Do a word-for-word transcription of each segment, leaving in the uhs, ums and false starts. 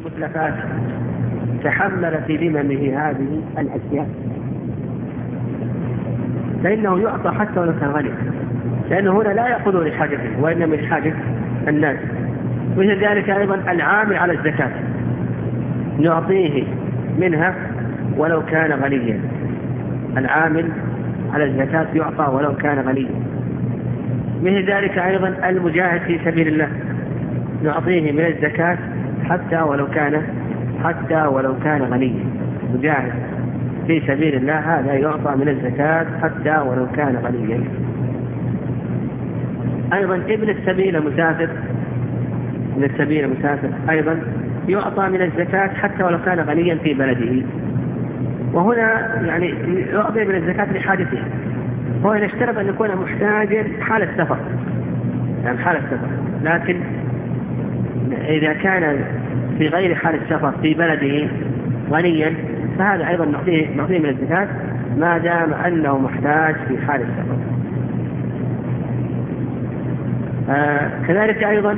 المتلفات تحمل في ذممه هذه الأشياء فإنه يعطى حتى ولو كان غني، لأنه هنا لا يأخذه لحاجته وإنما لحاجة الناس. مثل ذلك أيضا العامل على الزكاة نعطيه منها ولو كان غنيا، العامل على الزكاة يعطى ولو كان غنيا. مثل ذلك أيضا المجاهد في سبيل الله نعطيه من الزكاة حتى ولو كان حتى ولو كان غنيا، مجاهد في سبيل الله هذا يعطى من الزكاة حتى ولو كان غنيا. أيضا ابن السبيل مسافر من السبيل مسافر أيضا يعطى من الزكاة حتى ولو كان غنيا في بلده، وهنا يعني يعطي من الزكاة لحاجته، هو يشترط أن يكون محتاجا حال السفر، يعني حال السفر، لكن إذا كان في غير حال السفر في بلده غنيا فهذا أيضا نعطيه, نعطيه من الزكاة ما دام أنه محتاج في حال السفر. آه كذلك أيضا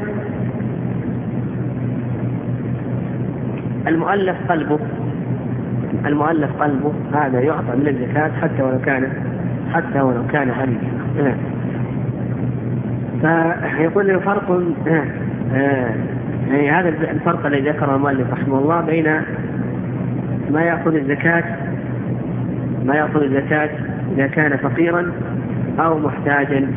المؤلف قلبه المؤلف قلبه هذا يعطى من الزكاة حتى ولو كان حتى ولو كان غنيا. فيقول له فرق يعني هذا الفرق الذي ذكره المؤلف رحمه الله بين ما يأخذ الزكاة ما يأخذ الزكاة إذا كان فقيرا أو محتاجا،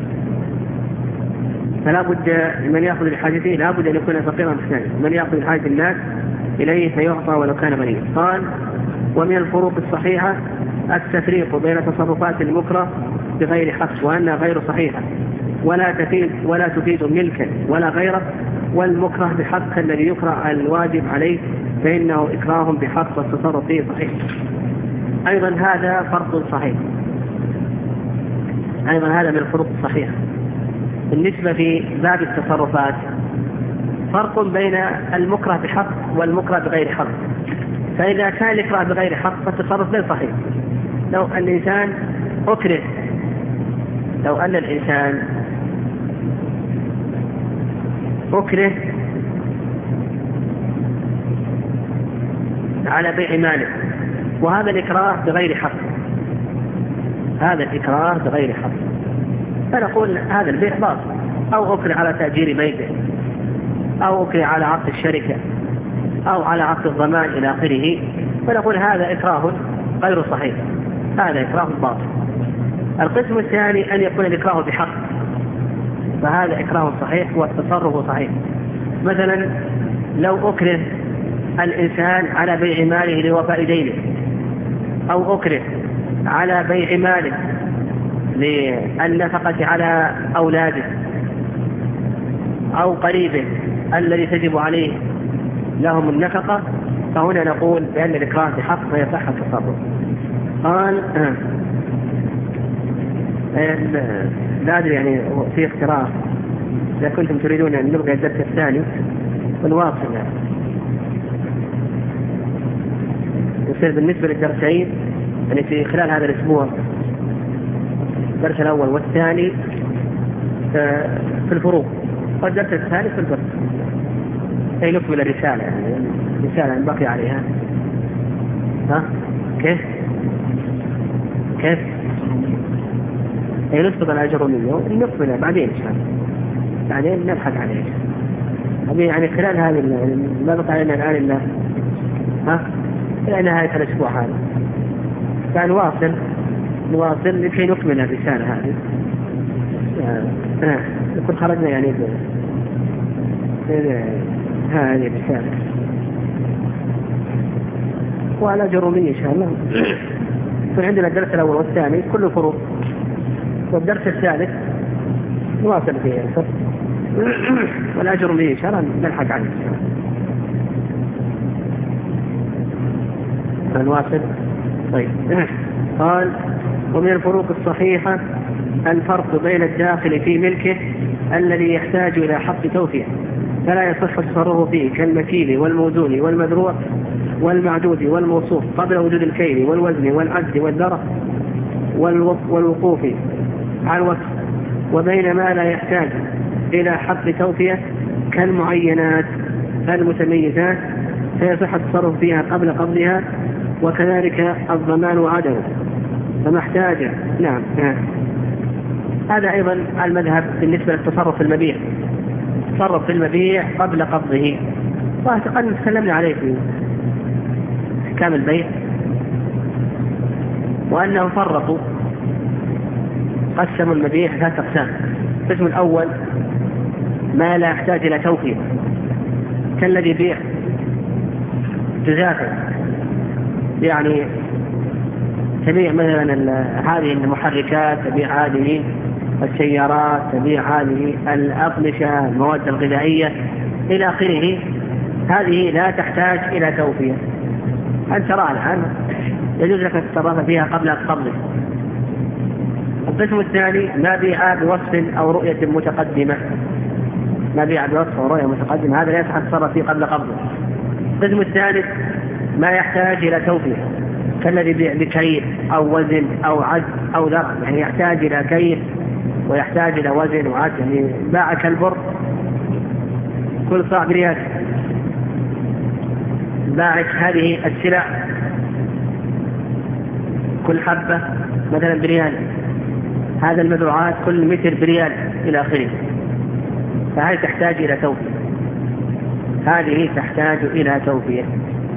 فلا بد من يأخذ لحاجته لا بد أن يكون فقيرا محتاجا، من يأخذ لحاجة الناس إليه فيعطى ولو كان غنيا. قال ومن الفروق الصحيحة التفريق بين تصرفات المكره بغير حق وأنها غير صحيحة ولا تفيد ولا تفيد ملكا ولا غيره، والمكره بحق الذي يكره الواجب عليه فإنه إكراه بحق والتصرف فيه صحيح. أيضا هذا فرق صحيح، أيضا هذا من الفروق الصحيحة. بالنسبة في باب التصرفات فرق بين المكره بحق والمكره بغير حق، فإذا كان الإكراه بغير حق فالتصرف غير صحيح. لو أن الإنسان أكره لو أن الإنسان أكره على بيع ماله وهذا الإكراه بغير حق هذا الإكراه بغير حق فنقول هذا البيع باطل، أو أكره على تأجير بيته أو أكره على عقد الشركة أو على عقد الضمان إلى آخره، فنقول هذا إكراه غير صحيح، هذا إكراه باطل. القسم الثاني أن يكون الإكراه بحق، فهذا إكراه صحيح والتصرف صحيح. مثلا لو أكره الإنسان على بيع ماله لوفاء دينه، أو أكره على بيع ماله للنفقة على أولاده أو قريبه الذي تجب عليه لهم النفقة، فهنا نقول بأن الإكراه بحق فيصح التصرف. قال لا أدري يعني في اقتراح إذا كنتم تريدون أن نبقى الدرس الثاني ونواصل يعني. يصير بالنسبة للدرسين يعني في خلال هذا الأسبوع الدرس الأول والثاني في الفروق والدرس الثالث في الفرق، أي نكمل الرسالة يعني الرسالة بقي عليها. ها كيف كيف أي نسبة الأجرمية ونكملها بعدين إن شاء الله، بعدين نبحث عليه يعني خلال هذه ما بقى علينا الآن إلا ها إلى نهاية الأسبوع هذا، فنواصل نواصل لكي نكمل الرسالة هذه. آه. نكون خرجنا يعني هذه الرسالة وعلى جرومية إن شاء الله. يكون عندنا الدرس الأول والثاني كله فروق، والدرس الثالث نواصل فيه الفرق والأجر به إن شاء الله نلحق عنه. نواصل. طيب قال ومن الفروق الصحيحة الفرق بين الداخل في ملكه الذي يحتاج إلى حق توفية فلا يصح التصرف فيه كالمكيل والموزون والمذروع والمعدود والموصوف قبل وجود الكيل والوزن والعد والذرة والوقوف على الوقف، وبين ما لا يحتاج إلى حق توفية كالمعينات المتميزات فيصح التصرف فيها قبل قبضها، وكذلك الضمان وعدمه فما احتاج. نعم. هذا أيضا المذهب بالنسبة للتصرف في المبيع، التصرف في المبيع قبل قبضه، وقد تكلمنا عليه في أحكام البيع، وأنهم فرقوا قسموا المبيع ثلاث أقسام. القسم الأول ما لا يحتاج إلى توفير، كالذي يبيع جزافا، يعني تبيع مثلا هذه المحركات، تبيع هذه السيارات، تبيع هذه الأقمشة، المواد الغذائية إلى آخره، هذه لا تحتاج إلى توفير، أنت تراها الآن يجوز لك التصرف فيها قبل القبض. القسم الثاني ما بيع بوصف أو رؤية متقدمة، ما بيع بوصف أو رؤية متقدمة، هذا لا يصح التصرف فيه قبل قبضه. القسم الثالث ما يحتاج إلى توفير، كالذي يبيع بكيل أو وزن أو عد أو ذر، يعني يحتاج إلى كيل ويحتاج إلى وزن وعد، يعني باعك البر كل صاع بريال، باعك هذه السلع كل حبة مثلا بريال، هذا المزروعات كل متر بريال إلى آخره، فهذه تحتاج إلى توفير، هذه تحتاج إلى توفير.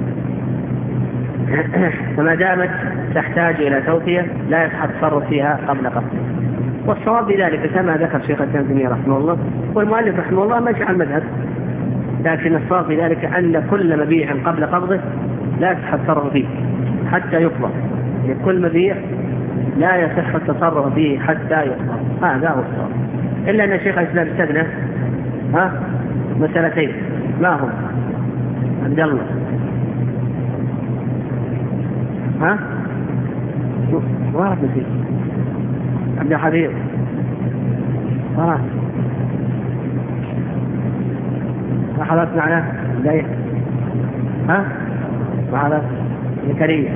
فما دامت تحتاج إلى توفير لا يصح التصرف فيها قبل قبض. والصواب بذلك كما ذكر شيخ الإسلام ابن تيمية رحمه الله والمؤلف رحمه الله ماشي على المذهب، لكن الصواب بذلك أن كل مبيع قبل قبضه لا يصح التصرف فيه حتى يقبض، يعني كل مبيع لا يصح التصرف فيه حتى يقبض، هذا هو الصواب. إلا أن شيخ الإسلام استثنى ها مسألتين، ما هم؟ عبد الله ها واحد مثل عبد الحبيب ها ما حضرت معنا بداية ها ما حضرت زكريا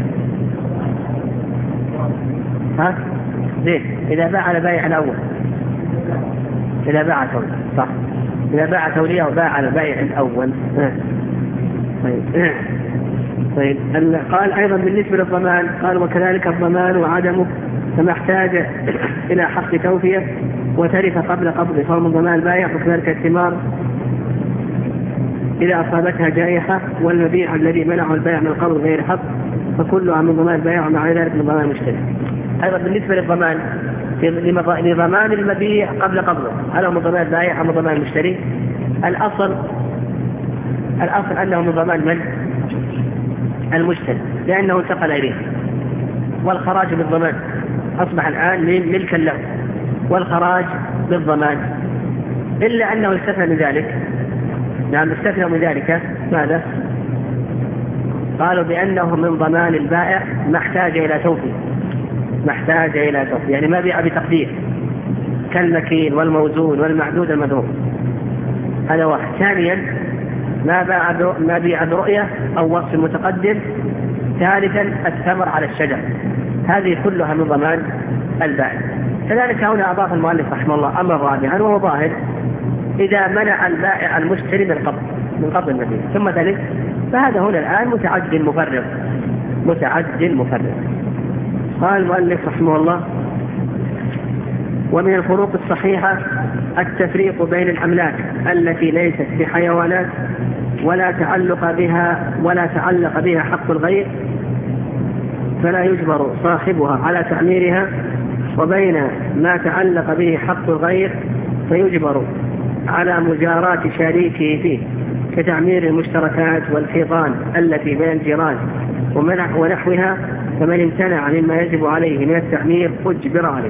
ها زين. إذا باع على بائع الأول، إذا باع تولي صح، إذا باع توليه وباع على بائع الأول. طيب طيب قال أيضا بالنسبة للضمان، قال وكذلك الضمان وعدمه فما احتاج إلى حق توفية وترث قبل قبض فهو من ضمان البائع، وكذلك الثمار إذا أصابتها جائحة، والمبيع الذي منعه البائع من القبض غير حق فكلها من ضمان البائع ومع ذلك من ضمان المشتري. أيضا بالنسبة للضمان لضمان المبيع قبل قبضه، هل هو من ضمان البائع أو من ضمان المشتري؟ الأصل الأصل أنه من ضمان من؟ المشتري، لأنه انتقل إليه، والخراج بالضمان أصبح الآن ملكا له، والخراج بالضمان، إلا أنه استثنى من ذلك. نعم استثنى من ذلك ماذا؟ قالوا بأنه من ضمان البائع ما احتاج إلى توفير، ما احتاج إلى توفير، يعني ما بيع بتقدير كالمكيل والموزون والمعدود المدروس، هذا واحد. ثانيا ما باع ما بيع برؤية أو وصف متقدم. ثالثا الثمر على الشجر، هذه كلها من ضمان البائع. كذلك هنا أضاف المؤلف رحمه الله أمر رابعا وهو ظاهر، إذا منع البائع المشتري من قبض من قبض المبيع ثم ذلك، فهذا هنا الآن متعد مفرط متعد مفرط. قال المؤلف رحمه الله ومن الفروق الصحيحة التفريق بين الأملاك التي ليست بحيوانات ولا تعلق بها ولا تعلق بها حق الغير فلا يجبر صاحبها على تعميرها، وبين ما تعلق به حق الغير فيجبر على مجاراة شريكه فيه كتعمير المشتركات والحيطان التي بين الجيران ونحوها، فمن امتنع مما يجب عليه من التعمير أجبر عليه.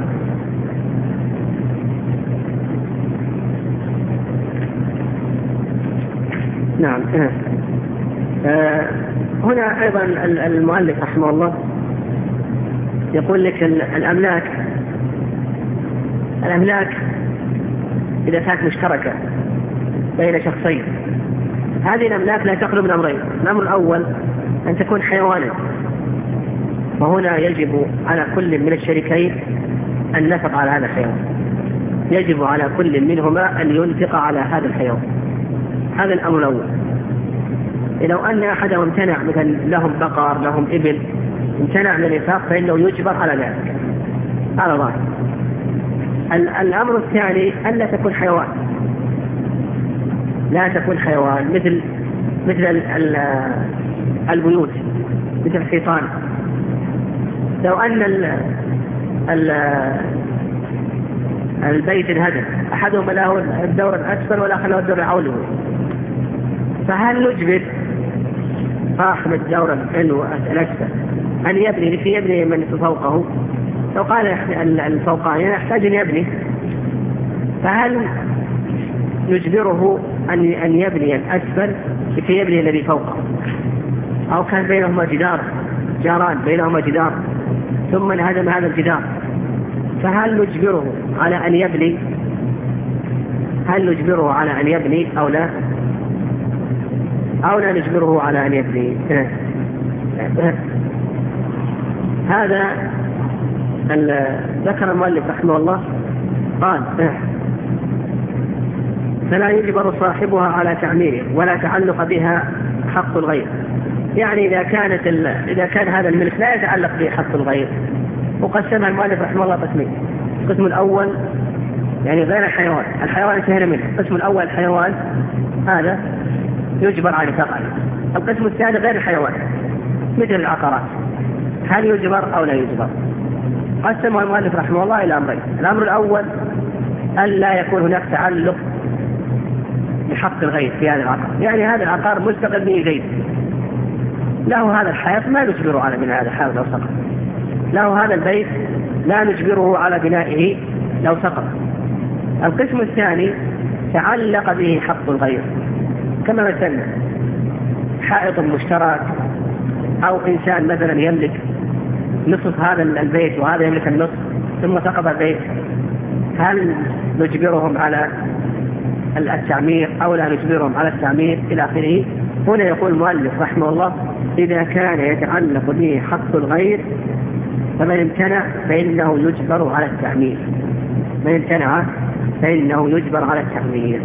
نعم. آه هنا أيضا المؤلف رحمه الله يقول لك الأملاك الأملاك إذا كانت مشتركة بين شخصين، هذه الأملاك لا تخلو من أمرين. الأمر الأول أن تكون حيوانا، وهنا يجب على كل من الشريكين أن ينفق على هذا الحيوان، يجب على كل منهما أن ينفق على هذا الحيوان، هذا الأمر الأول. لو أن أحدهم امتنع، مثلا لهم بقر لهم إبل، امتنع من الإنفاق فإنه يجبر على ذلك على ظاهر. الأمر الثاني ألا تكون حيوان، لا تكون حيوان مثل مثل البيوت، مثل الحيطان. لو أن ال ال البيت انهدم، أحدهم له الدور الأسفل والآخر له الدور العلوي، فهل نجبر صاحب الدور الأسفل أن يبني في يبني من فوقه؟ لو قال الفوقاني يحتاج أن يبني، فهل نجبره أن أن يبني الأسفل في يبني الذي فوقه؟ أو كان بينهما جدار، جاران بينهما جدار ثم انهدم هذا الجدار، فهل نجبره على أن يبني؟ هل نجبره على أن يبني أو لا؟ أو لا نجبره على أن يبني؟ هذا ذكر المؤلف رحمه الله قال: فلا يجبر صاحبها على تعميره ولا تعلق بها حق الغير. يعني إذا كانت إذا كان هذا الملك لا يتعلق به حق الغير، وقسمها المؤلف رحمه الله قسمين: القسم الأول يعني غير الحيوان، الحيوان انتهينا منه، القسم الأول الحيوان هذا يجبر على الإنفاق عليه. القسم الثاني غير الحيوان مثل العقارات، هل يجبر أو لا يجبر؟ قسمها المؤلف رحمه الله إلى أمرين: الأمر الأول ألا يكون هناك تعلق بحق الغير في هذا العقار، يعني هذا العقار مستقل به زيد، له هذا الحائط ما نجبره على بناء هذا الحائط لو سقط، له هذا البيت لا نجبره على بنائه لو سقط. القسم الثاني تعلق به حق الغير، كما مثلا حائط مشترك، أو إنسان مثلا يملك نصف هذا البيت وهذا يملك النصف ثم سقط البيت، هل نجبرهم على التعمير أو لا نجبرهم على التعمير إلى آخره؟ هنا يقول المؤلف رحمه الله: إذا كان يتعلق به حق الغير فمن امتنع فإنه يجبر على التعمير، من امتنع فإنه يجبر على التعمير.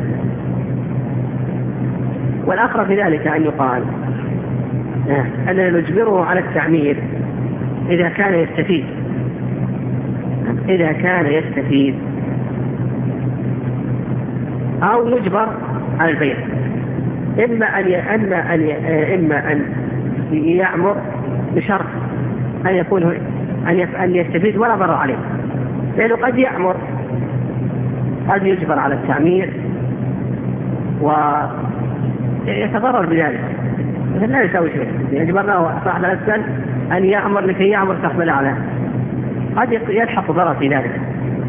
والأقرب في ذلك أن يقال أننا نجبره على التعمير إذا كان يستفيد، إذا كان يستفيد أو يجبر على البيع، إما أن أما أن إما أن يعمر بشرط أن يكون أن يستفيد ولا ضرر عليه، لأنه قد يعمر قد يجبر على التعمير ويتضرر بذلك، مثل لا يساوي شيء، يجبرنا صاحب الأسفل أن يعمر لكي يعمر صاحب الأعلى، قد يلحق ضرر في ذلك،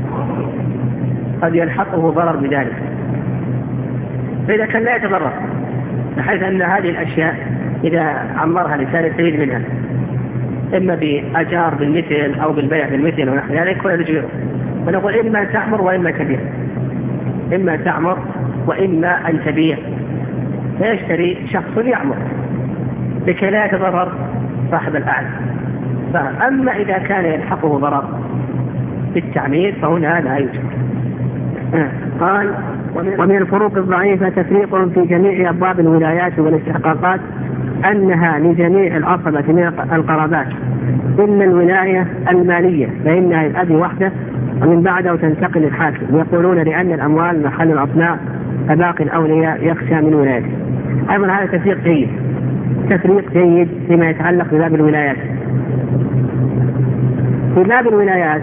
قد يلحقه ضرر بذلك، فإذا كان لا يتضرر، بحيث أن هذه الأشياء إذا عمرها الإنسان يستفيد منها إما بأجار بالمثل أو بالبيع بالمثل ونحو ذلك، ولا نجبره، ونقول إما أن تعمر وإما تبيع، إما أن تعمر وإما أن تبيع، فيشتري شخص يعمر لكي لا يتضرر صاحب الأعلى. فأما إذا كان يلحقه ضرر بالتعمير فهنا لا يوجد. قال: ومن الفروق الضعيفة تفريق في جميع أبواب الولايات والاستحقاقات أنها لجميع العصبة من القرابات إلا الولاية المالية فإنها للأب وحده ومن بعده تنتقل للحاكم، يقولون لأن الأموال محل الأصناع فباقي الأولياء يخشى من ولايته. أيضا هذا تفريق جيد، تفريق جيد فيما يتعلق بباب الولايات. في باب الولايات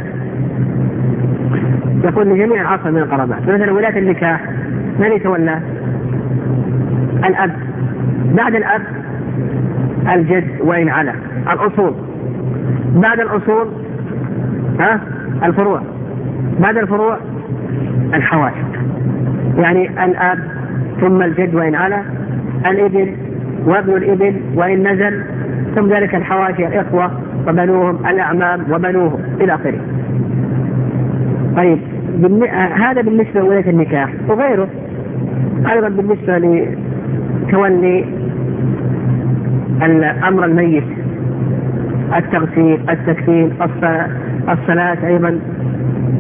يقول لجميع العصبة من القرابات، مثلا ولاية النكاح من يتولى؟ الأب، بعد الأب الجد وإن على، الأصول، بعد الأصول ها الفروع، بعد الفروع الحواشي، يعني الأب ثم الجد وإن على، الابن وابن الابن وإن نزل، ثم ذلك الحواشي الإخوة وبنوهم، الأعمام وبنوهم إلى آخره. طيب هذا بالنسبة لولاية النكاح، وغيره أيضا بالنسبة لتولي الأمر الميت، التغسيل، التكفين، الصلاة، أيضا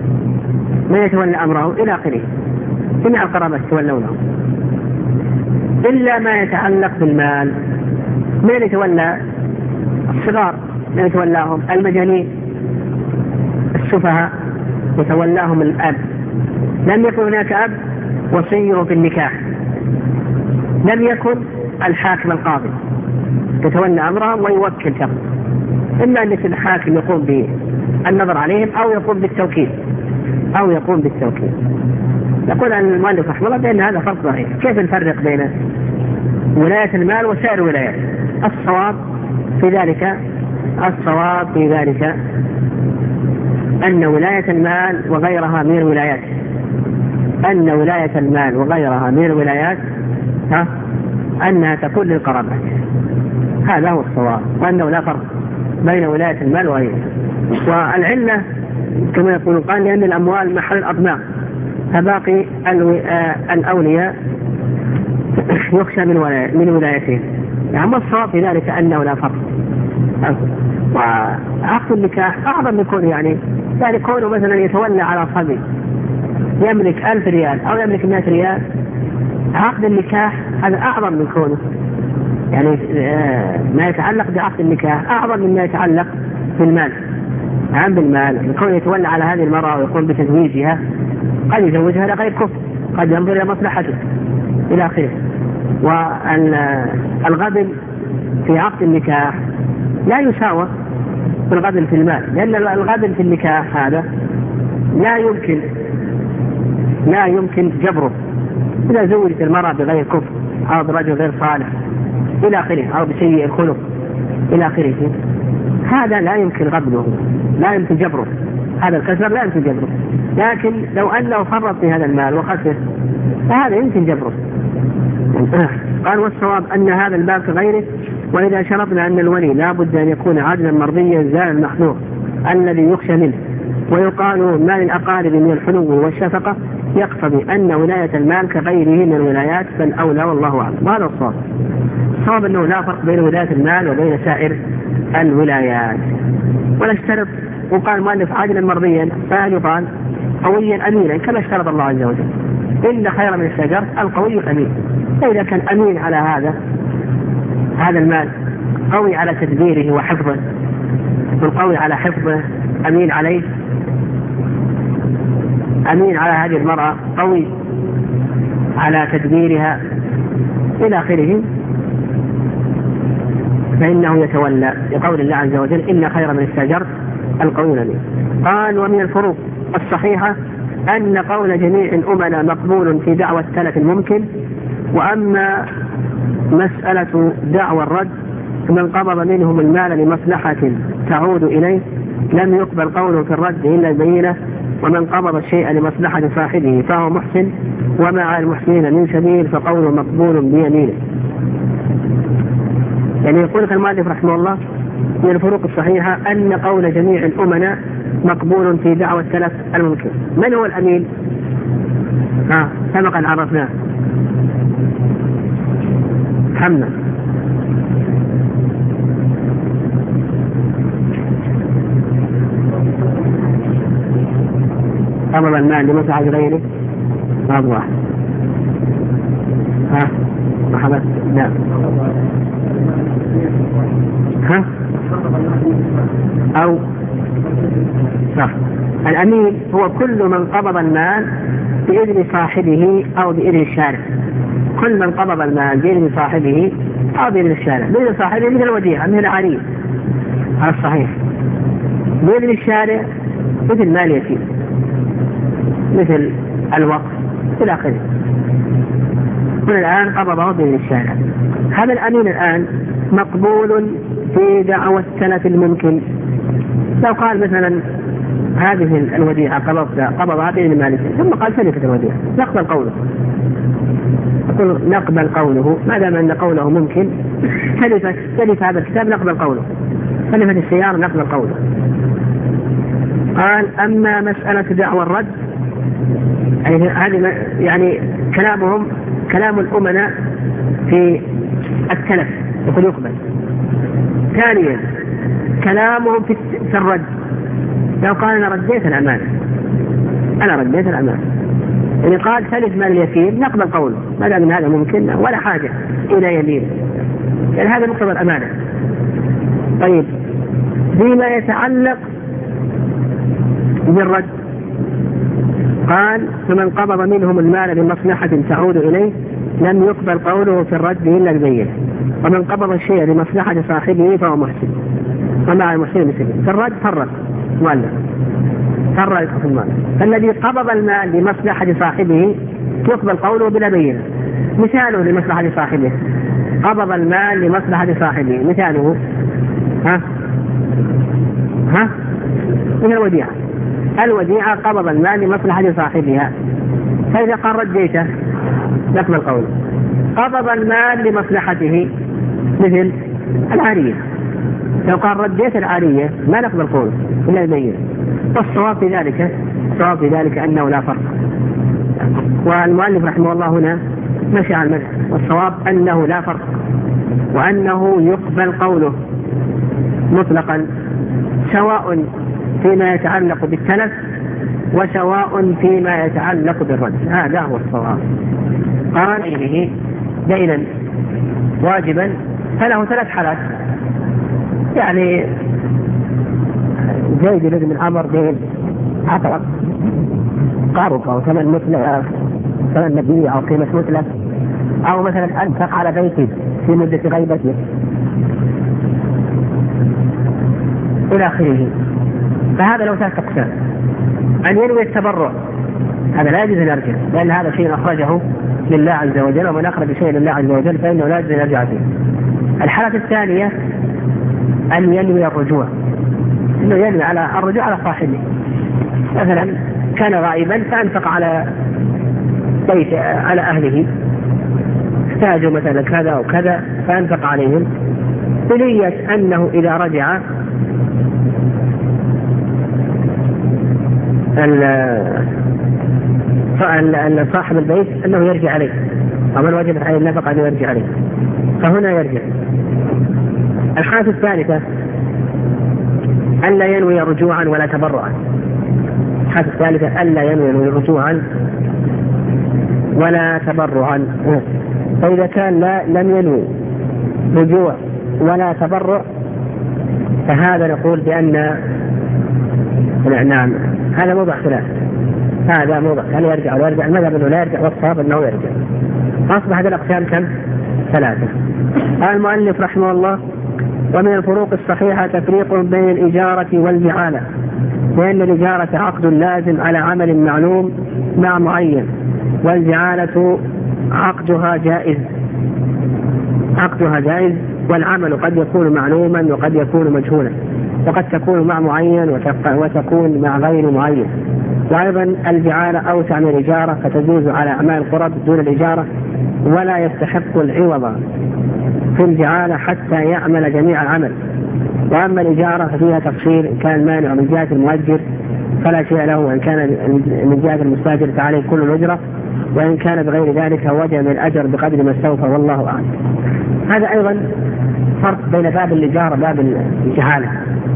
من يتولى أمره إلى آخره، جميع القرابة يتولونه. إلا ما يتعلق بالمال. من يتولى؟ الصغار، من يتولاهم؟ المجانين السفهاء يتولاهم الأب. لم يكن هناك أب وصيه في النكاح، لم يكن الحاكم القاضي يتولى أمرهم ويوكل شخص، إما أن الحاكم يقوم بالنظر عليهم أو يقوم بالتوكيل أو يقوم بالتوكيل. يقول أن المؤلف رحمه الله بأن هذا فرق ضعيف. كيف نفرق بين ولاية المال وسائر الولايات؟ الصواب في ذلك الصواب في ذلك أن ولاية المال وغيرها من الولايات أن ولاية المال وغيرها من الولايات ها أنها تكون للقرابات. هذا هو الصواب، وأنه لا فرق بين ولاية المال وغيرها. والعلة كما يقول قال لأن الأموال محل الأطماع، فباقي الأولياء يخشى من من ولايتهم. يعني الصواب في ذلك أنه لا فرق. وعقد النكاح أعظم يكون، يعني يعني كونه مثلا يتولى على صبي يملك ألف ريال أو يملك مئة ريال، عقد النكاح هذا أعظم من كونه، يعني ما يتعلق بعقد النكاح أعظم مما يتعلق بالمال. عن بالمال يكون يتولى على هذه المرأة ويقوم بتزويجها، قد يزوجها لغير كفر، قد ينظر إلى مصلحته إلى آخره. والغبن في عقد النكاح لا يساوى بالغبن في المال، لأن الغبن في النكاح هذا لا يمكن لا يمكن جبره. إذا زوجت المرأة بغير كفر أو برجل غير صالح إلى آخره أو بسيء الخلق إلى آخره، هذا لا يمكن غبنه، لا يمكن جبره، هذا الكسر لا يمكن جبره. لكن لو أنه فرط في هذا المال وخسر فهذا يمكن جبره. قال والصواب أن هذا الباب كغيره، وإذا شرطنا أن الولي لا بد أن يكون عدلا مرضيا زال المحذور الذي يخشى منه، ويقال مال الأقارب من الحنو والشفقة، يقتضي أن ولاية المال كغيره من الولايات فالأولى والله أعلم. وهذا الصواب. الصواب أنه لا فرق بين ولاية المال وبين سائر الولايات. ولا اشترط، وقال المؤلف عادلا مرضيا، فهل يقال قويا أمينا كما اشترط الله عز وجل؟ إن خير من الشجر القوي الأمين. فإذا كان أمين على هذا هذا المال، قوي على تدبيره وحفظه، والقوي على حفظه أمين عليه، أمين على هذه المرأة، قوي على تدبيرها إلى آخره، فإنه يتولى لقول الله عز وجل إن خير من الشجر القوي الأمين. قال ومن الفروق الصحيحة أن قول جميع الأمناء مقبول في دعوى التلف الممكن، وأما مسألة دعوى الرد من قبض منهم المال لمصلحة تعود إليه لم يقبل قوله في الرد إلا البينة، ومن قبض الشيء لمصلحة صاحبه فهو محسن، ومع المحسنين من سبيل فقوله مقبول بيمينه. يعني يقول المؤلف رحمه الله من الفروق الصحيحة أن قول جميع الأمناء مقبول في دعوى التلف الممكن. من هو الأمين؟ ها سبقا عرفناه، محمد. قبض المال لمصلحة غيره هذا واحد. ها محمد لا ها أو صح. الأمين هو كل من قبض المال بإذن صاحبه أو بإذن الشارع. كل من قبض المال بإذن صاحبه أو بإذن الشارع. بإذن صاحبه مثل الوديعة مثل العريس، هذا الصحيح. بإذن الشارع مثل مال يتيم، مثل الوقف إلى آخره. من الآن قبضه بإذن الشارع. هذا الأمين الآن مقبول في دعوى التلف الممكن. لو قال مثلا هذه الوديعة قبضها قبضها بإذن مالك ثم قال سلفت الوديعة، نقبل قوله، نقول نقبل قوله ما دام أن قوله ممكن. سلفت سلف هذا الكتاب نقبل قوله، سلفت السيارة نقبل قوله. قال أما مسألة دعوى الرد هذه يعني كلامهم كلام الأمناء في التلف يقول يقبل. ثانيا كلامهم في الرد، لو قال أنا رديت الأمانة أنا رديت الأمانة يعني قال تلف مال اليتيم نقبل قوله ما دام هذا ممكن ولا حاجة إلى يمين، يعني هذا مقتضى الأمانة. طيب فيما يتعلق بالرد قال فمن قبض منهم المال بمصلحة تعود إليه لم يقبل قوله في الرد إلا البينة، ومن قبض الشيء لمصلحة صاحبه فهو محسن ومع المحسن مثله. في الرد فرق مؤلف فرق في المال، فالذي قبض المال لمصلحة صاحبه يقبل قوله بلا بينة. مثاله لمصلحة صاحبه، قبض المال لمصلحة صاحبه مثاله ها ها من الوديعة، الوديعة قبض المال لمصلحة صاحبها، فإذا قال رديته نقبل قوله. قبض المال لمصلحته مثل العارية، لو قال رديت العارية ما نقبل قوله إلا البينة. والصواب في ذلك الصواب في ذلك أنه لا فرق، والمؤلف رحمه الله هنا مشى على المذهب، والصواب أنه لا فرق وأنه يقبل قوله مطلقا سواء فيما يتعلق بالتلف وسواء فيما يتعلق بالرد، هذا هو الصواب. قال إليه دينا واجبا فله ثلاث حالات، يعني زيد بن من عمر دين عطرق قارب أو ثمن مثل ثمن نبي أو قيمة مثله، أو مثلا أنفق على بيته في مدة غيبته إلى آخره. فهذا لو ثلاث أقسام. أن ينوي التبرع هذا لا يجوز أن يرجع، لأن هذا شيء أخرجه لله عز وجل، ومن أخرج شيء لله عز وجل فإنه لا يجوز أن يرجع فيه. الحالة الثانية أن ينوي الرجوع، إنه ينوي على الرجوع على صاحبه، مثلا كان غائبا فأنفق على بيت على أهله، احتاجوا مثلا كذا أو كذا فأنفق عليهم بنية أنه إذا رجع صاحب البيت أنه يرجع عليه، ومن وجب عليه النفقة أنه يرجع عليه، فهنا يرجع. الحالة الثالثة ألا ينوي رجوعا ولا تبرعا. الحالة الثالثة ألا ينوي رجوعا ولا تبرعا. فإذا كان لا لم ينوي رجوع ولا تبرع فهذا نقول بأن نعم هذا موضع خلاف، هذا موضع هل يرجع ولا يرجع، المذهب أنه لا يرجع والصواب أنه يرجع. أصبح هذه الأقسام كم؟ ثلاثة. قال المؤلف رحمه الله ومن الفروق الصحيحة تفريق بين الإجارة والجعالة، لأن الإجارة عقد لازم على عمل معلوم مع معين، والجعالة عقدها جائز عقدها جائز والعمل قد يكون معلوما وقد يكون مجهولا، وقد تكون مع معين وتكون مع غير معين. وأيضا الجعالة أوسع من الإجارة فتجوز على أعمال القرب دون الإجارة، ولا يستحق العوض في الجعالة حتى يعمل جميع العمل. وأما الإجارة ففيها تفصيل، إن كان مانع من جهة المؤجر فلا شيء له، وإن كان من جهة المستأجر فعليه كل الأجرة، وإن كان بغير ذلك وجب الأجر بقدر ما استوفى والله أعلم. هذا أيضا فرق بين باب الإجارة وباب الجعالة.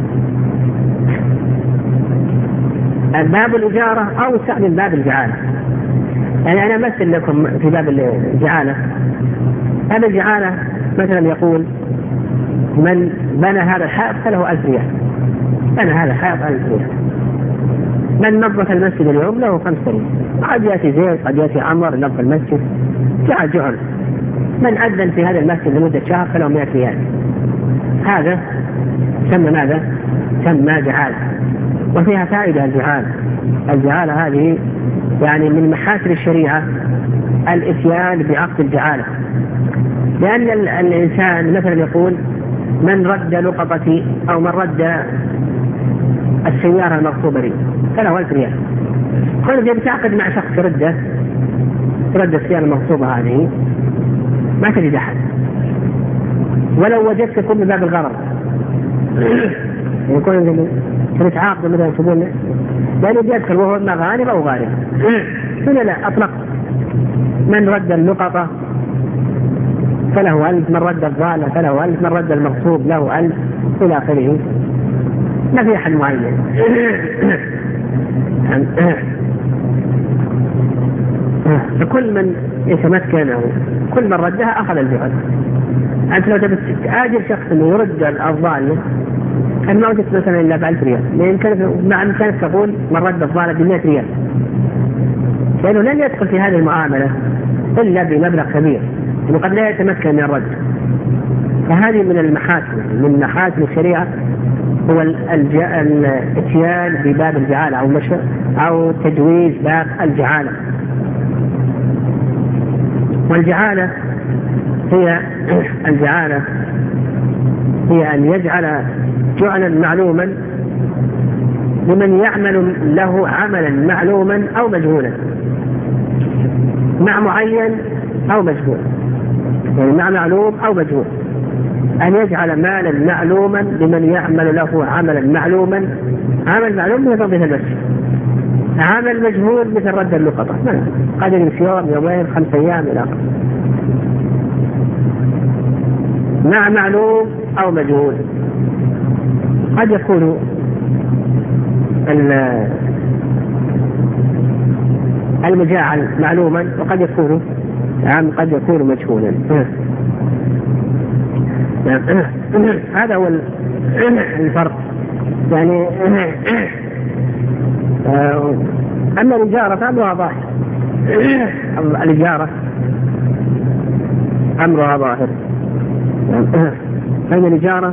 باب الإجارة أوسع من باب الجعالة، يعني أنا أمثل لكم في باب الجعالة. هذا الجعالة مثلا يقول من بنى هذا الحائط فله ألف ريال، بنى هذا الحائط ألف ريال. من نظف المسجد اليوم له خمس ريال، قد يأتي زيد قد يأتي عمر ينظف المسجد جعل جعل. من أذن في هذا المسجد لمدة شهر فله مئة ريال. هذا سمى ماذا؟ سمى جعالة، وفيها فائدة. الجعالة الجعالة هذه يعني من محاسن الشريعة الإتيان بعقد الجعالة، لأن الإنسان مثلا يقول من رد لقطتي أو من رد السيارة المغصوبة لي فله ألف ريال. كل جاي بتعقد مع شخص رده رد السيارة المغصوبة هذه ما تجد أحد، ولو وجدت يكون من باب الغرر يكون نتعاقد مثلا يقولون لأنه بيدخل وهو إما غالب أو غالب. هنا لا أطلق من رد اللقطة فله ألف، من رد الضالة فله ألف، من رد المغصوب له ألف إلى آخره، ما في أحد معين. فكل من يتمكن أو كل من ردها أخذ الجعل. أنت لو تبي تآجر شخص إنه يرد الضالة كان ما وجدت مثلا إلا بألف ريال، لأن مع إمكانك تقول من رد الضالة بمئة ريال، لأنه لن يدخل في هذه المعاملة إلا بمبلغ كبير وقد لا يتمكن من الرد. فهذه من المحاكم من محاكم الشريعة هو الاتيان بباب الجعالة أو مشروع أو تجويز باب الجعالة. والجعالة هي الجعالة هي أن يجعل جعلا معلوما لمن يعمل له عملا معلوما أو مجهولا، مع معين أو مجهول، يعني مع معلوم أو مجهول. أن يجعل مالا معلوما لمن يعمل له عملا معلوما، عمل معلوم مثل تنظيف المسجد، عمل مجهول مثل رد اللقطة قد يمشي يوم يومين خمس أيام إلى آخره، مع معلوم أو مجهول. قد يكون المجاعل معلوما وقد يكون عام قد يكون مجهولا. هذا هو الفرق. يعني أما الإجارة فأمرها ظاهر، الإجارة أمرها ظاهر. فإن الإجارة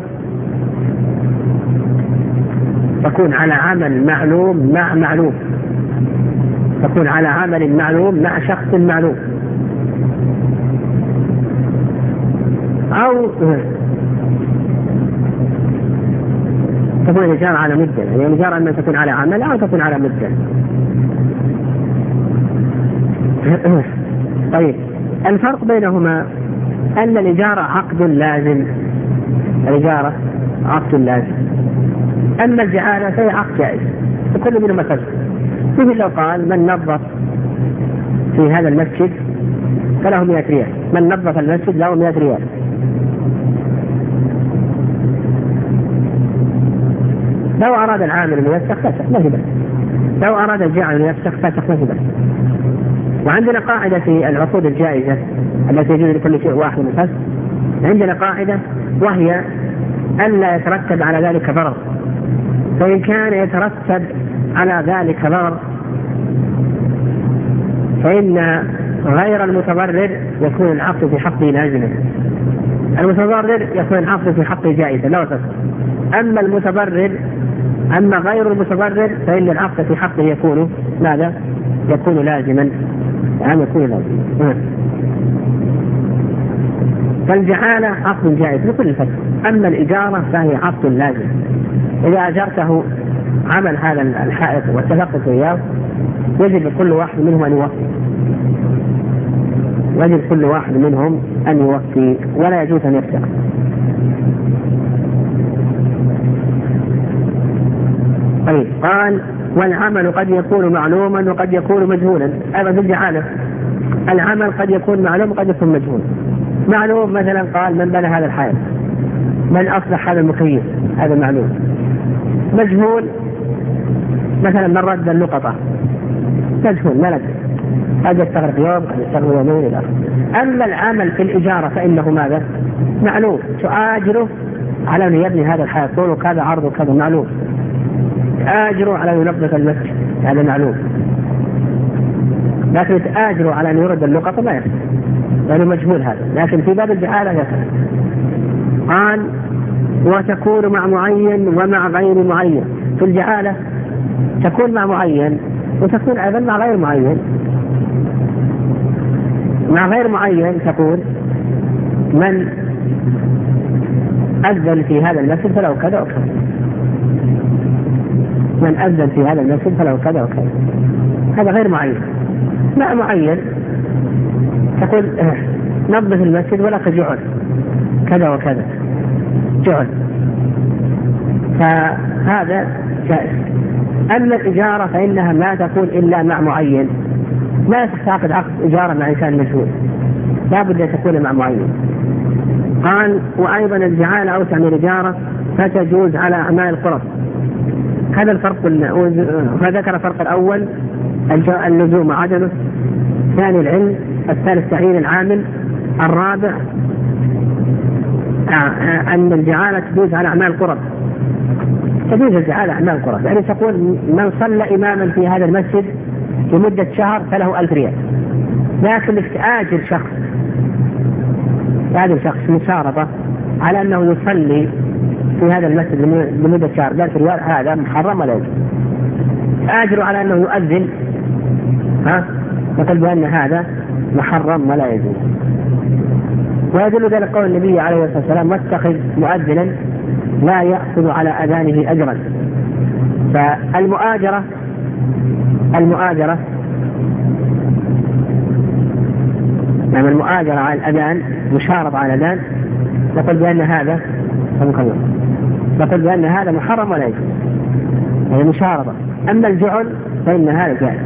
تكون على عمل معلوم مع معلوم، تكون على عمل معلوم مع شخص معلوم، أو تكون الإجارة على مدة، يعني الإجارة أن تكون على عمل أو تكون على مدة. طيب الفرق بينهما أن الإجارة عقد لازم، الإجارة عقد لازم، أما الجعالة فهي عقد جائز وكل منهما فسد. مثل لو قال من نظف في هذا المسجد فله مئة ريال، من نظف المسجد له مئة ريال. لو أراد العامل أن يفسخ فسخ ما في بأس، لو أراد الجاعل أن يفسخ فسخ ما في بأس. وعندنا قاعدة في العقود الجائزة التي يجوز لكل شيء واحد من الفسخ، عندنا قاعدة وهي ألا يترتب على ذلك ضرر، فإن كان يترتب على ذلك ضرر فإن غير المتضرر يكون العقد في حقه لازما، المتضرر يكون العقد في حقه جائزا لا تفسخ. أما المتضرر أما غير المتضرر فإن العقد في حقه يكون ماذا؟ يكون لازما، يعني يكون لازما. فالجعالة عقد جائز لكل فسخ، أما الإجارة فهي عقد لازم. إذا أجرته عمل هذا الحائط واتفقت إياه يجب كل واحد منهم أن يوفي، يجب كل واحد منهم أن يوفي ولا يجوز أن يفسخ. طيب قال والعمل قد يكون معلوما وقد يكون مجهولا. أيضا في الجعالة العمل قد يكون معلوم وقد يكون مجهول. معلوم مثلا قال من بنى هذا الحائط، من أصلح هذا المكيف، هذا معلوم. مجهول مثلا من رد اللقطة، مجهول ما ندري، قد يستغرق يوم قد يستغرق يومين إلى آخره. أما العمل في الإجارة فإنه ماذا؟ معلوم، تؤاجره على أن يبني هذا الحائط، طوله كذا عرضه كذا معلوم، تآجره على أن ينظف المسجد هذا معلوم، لكن تآجره على أن يرد اللقطة لا يفعل لأنه مجهول هذا. لكن في باب الجعالة يفعل. قال وتكون مع معين ومع غير معين. في الجعالة تكون مع معين وتكون أيضا مع غير معين. مع غير معين تكون من أذن في هذا المسجد فله كذا وكذا، من أذن في هذا المسجد فله كذا وكذا، هذا غير معين. مع معين تقول نظف المسجد ولك جعل كذا وكذا جعل، فهذا جائز. أما الإجارة فإنها لا تكون إلا مع معين، لا تعقد عقد إجارة مع إنسان مجهول، لا بد أن تكون مع معين. قال وأيضا الجعالة أوسع من الإجارة فتجوز على أعمال القرب. هذا الفرق، فذكر الفرق الأول اللزوم عدمه، الثاني العلم، الثالث تعيين العامل، الرابع أن الجعالة تجوز على أعمال القرب، تجوز الجعالة أعمال القرب، يعني تقول من صلى إماما في هذا المسجد لمدة شهر فله ألف ريال، لكن تآجر شخص تآجر شخص مشارطة على أنه يصلي في هذا المسجد لمدة شهر بألف ريال، هذا محرم ولا يجوز. آجر على أنه يؤذن، ها نقول بأن هذا محرم ولا يجوز. ويدل ذلك قول النبي عليه الصلاة والسلام: واتخذ مؤذنا لا يأخذ على أذانه أجرا. فالمؤاجرة المؤاجرة يعني المؤاجرة على الأذان، مشارط على الأذان، نقول بأن هذا نقول بأن هذا محرم ولا يجوز، يعني مشارطة. أما الجعل فإن هذا جائز.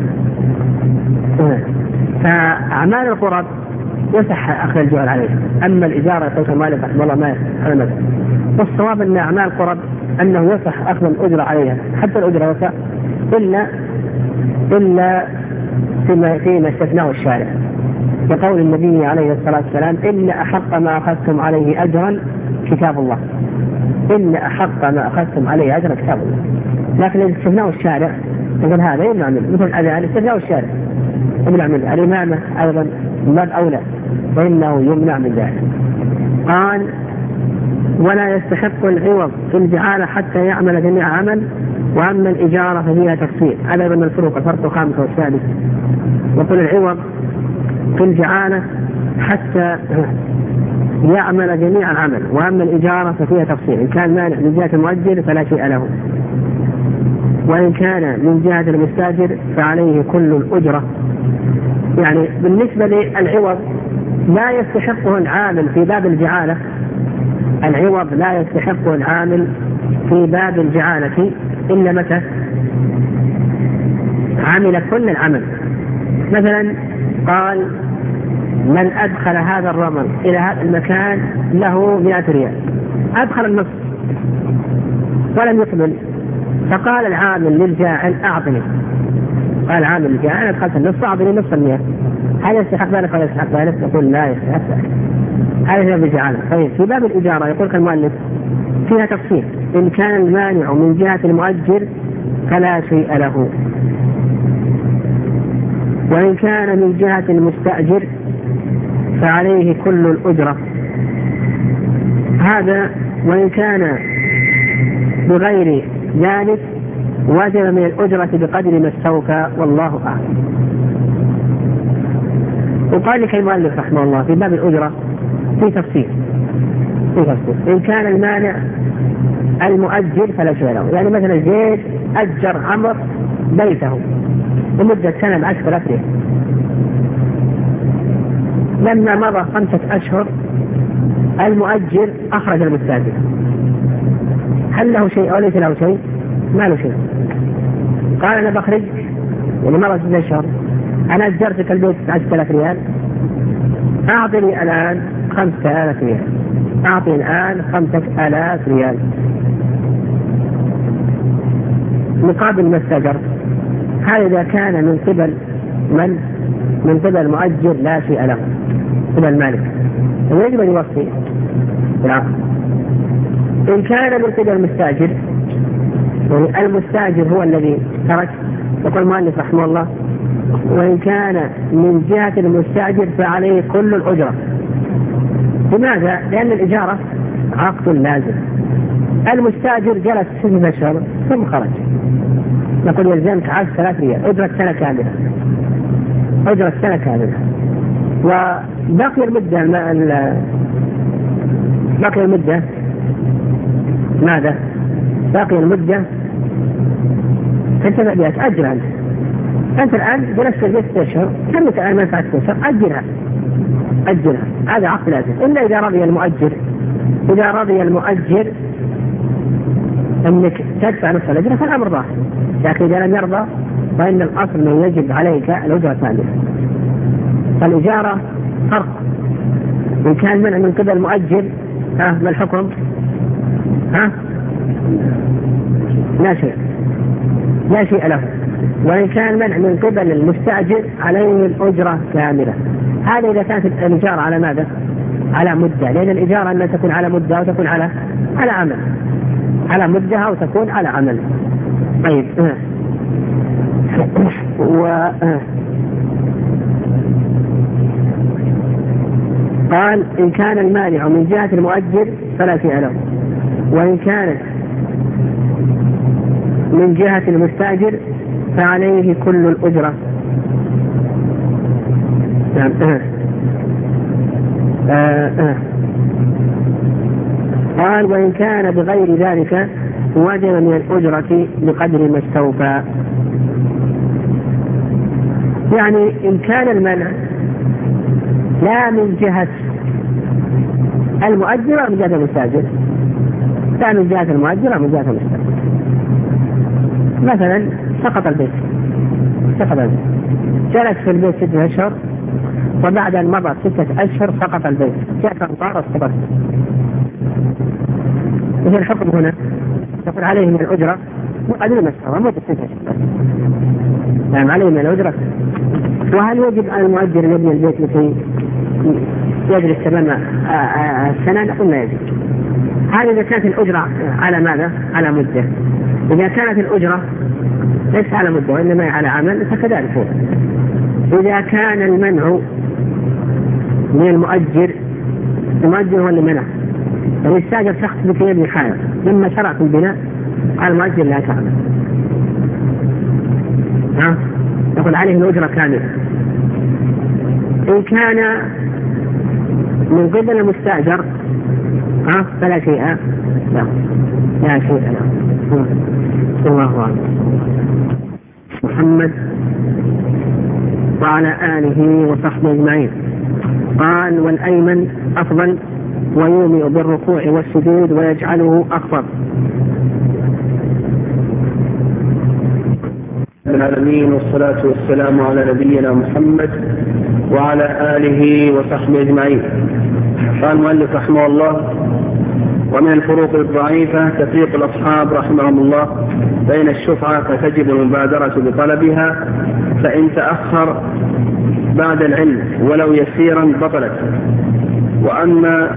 فأعمال القرب يصح أخذ الجعل عليه، أما الإجارة يقول المالك رحمه الله ما يصح. والصواب أن أعمال القرب أنه يصح أخذ الأجرة عليها، حتى الأجرة يصح إلا إلا فيما فيما استثناه الشارع، بقول النبي عليه الصلاة والسلام: إن أحق ما أخذتم عليه أجرا كتاب الله. إن أحق ما أخذتم عليه أجرا كتاب الله. لكن إذا استثناه الشارع يقول هذا يمنع منه، مثل الأذان استثناه الشارع يمنع منه، الإمامة أيضا باب أولى فإنه يمنع من ذلك. قال: ولا يستحق العوض في الجعالة حتى يعمل جميع عمل، وأما الإجارة ففيها تفصيل. هذا من الفروق، الفرق الخامس والسادس. وقل العوض في الجعالة حتى يعمل جميع العمل، وأما الإجارة ففيها تفصيل. إن كان مانع من جهة المؤجر فلا شيء له، وإن كان من جهة المستاجر فعليه كل الأجرة. يعني بالنسبة للعوض لا يستحقه العامل في باب الجعالة، العوض لا يستحقه العامل في باب الجعالة إلا متى عمل كل العمل. مثلا قال: من أدخل هذا الرمل إلى هذا المكان له مئة ريال، أدخل النصف ولم يكمل، فقال العامل للجاعل: أعطني. قال العامل للجاعل: أدخلت النصف أعطني نصف المئة. هل يستحق ذلك ولا يستحق ذلك؟ يقول لا يستحق ذلك. هذا هو الجعالة. طيب في باب الإجارة يقول كالمؤلف فيها تفصيل: إن كان المانع من جهة المؤجر فلا شيء له، وإن كان من جهة المستأجر فعليه كل الأجرة. هذا وإن كان بغير ذلك وجب من الأجرة بقدر ما استوفى، والله أعلم. وقال لك المؤلف رحمه الله في باب الأجرة في تفصيل في تفصيل إن كان المانع المؤجر فلا شيء له. يعني مثلا زيد أجر عمر بيته لمدة سنة بعشر آلاف ريال، لما مضى خمسة أشهر المؤجر أخرج المستأجر، هل له شيء أو ليس له شيء؟ ما له شيء. قال: أنا بخرج يعني مرة ستة أشهر، أنا أجرتك البيت عشرة آلاف ريال، أعطني الآن خمسة آلاف ريال، أعطني الآن خمسة آلاف ريال مقابل ما استأجرت. هذا إذا كان من قبل من؟ من قبل المؤجر لا شيء له، قبل المالك، ويجب أن يوصي. إن كان من قبل المستأجر، يعني المستأجر هو الذي ترك، يقول المؤلف رحمه الله: وإن كان من جهة المستأجر فعليه كل الأجرة. لماذا؟ لأن الإجارة عقد لازم. المستأجر جلس ستة أشهر ثم خرج، نقول يلزمك عشرة آلاف ريال أجرة سنة كاملة، أجرة سنة كاملة. وبقي المدة بقي المدة ماذا؟ باقي المدة تنتفع بها، تأجر أنت. أنت الآن جلست البيت ستة أشهر، كملت الآن منفعة ستة أشهر، أجرها أجرها هذا عقد لازم. إلا إذا رضي المؤجر إذا رضي المؤجر أنك تدفع نصف الأجرة فالأمر ظاهر، لكن إذا لم يرضى فإن الأصل أنه يجب عليك الأجرة كاملة. فالإجارة فرق. إن كان منع من قبل المؤجر ها ما الحكم؟ ها لا شيء لا شيء له. وإن كان منع من قبل المستأجر عليه الأجرة كاملة. هذا إذا كانت الإجارة على ماذا؟ على مدة، لأن الإجارة أن تكون على مدة أو تكون على على عمل، على مدة أو تكون على عمل. طيب و قال إن كان المانع من جهة المؤجر فلا شيء له، وإن كانت من جهة المستأجر فعليه كل الأجرة. نعم. آه آه. قال وإن كان بغير ذلك وجب من الأجرة بقدر ما استوفى. يعني إن كان المنع لا من جهة المؤجر أو من جهة المستأجر، لا من جهة المؤجر أو من جهة المستأجر. مثلا سقط البيت سقط البيت جلس في البيت ستة أشهر، وبعد أن مضت ستة أشهر سقط البيت، جاء أمطار واستبرت. إذا الحكم هنا تقول عليه من الأجرة وقدر ما استوى مدة ستة أشهر، يعني عليه من الأجرة. وهل يجب على المؤجر أن يبني البيت لكي يجلس تمام السنة؟ نقول لا يجب. هذا إذا كانت الأجرة على ماذا؟ على مدة. إذا كانت الأجرة ليس على مدة وإنما على عمل فكذلك هو. إذا كان المنع من المؤجر، المؤجر هو اللي منع، المستأجر شخص بكي يبني حاله، لما شرع في البناء قال المؤجر لا تعمل، ها يقول عليه الأجرة كاملة. إن كان من قبل المستأجر ها فلا شيء لا لا شيء لا. الله أعلم. محمد وعلى آله وصحبه أجمعين. قال والأيمن أفضل ويومئ بالركوع والسجود ويجعله أخفض. العالمين والصلاة والسلام على نبينا محمد وعلى آله وصحبه أجمعين. قال المؤلف رحمه الله ومن الفروق الضعيفة تفريق الأصحاب رحمهم الله بين الشفعة فتجب المبادرة بطلبها، فإن تأخر بعد العلم ولو يسيرا بطلت. وأما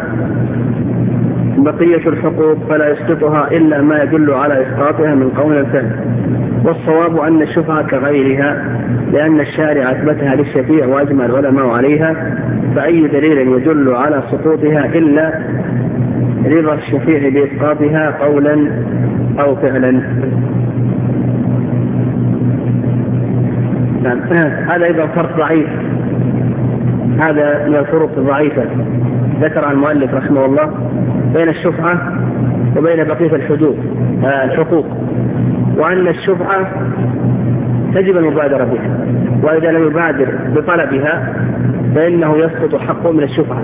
بقية الحقوق فلا يسقطها إلا ما يدل على إسقاطها من قول الفعل. والصواب أن الشفعة كغيرها، لأن الشارع أثبتها للشفيع وأجمع العلماء عليها، فأي دليل يدل على سقوطها إلا رضا الشفيع بإسقاطها قولا أو فعلا. هذا أيضا فرق ضعيف، هذا من الفروق الضعيفة ذكر المؤلف رحمه الله بين الشفعة وبين بقية الحدود الحقوق، وأن الشفعة تجب المبادرة بها، وإذا لم يبادر بطلبها فإنه يسقط حقه من الشفعة.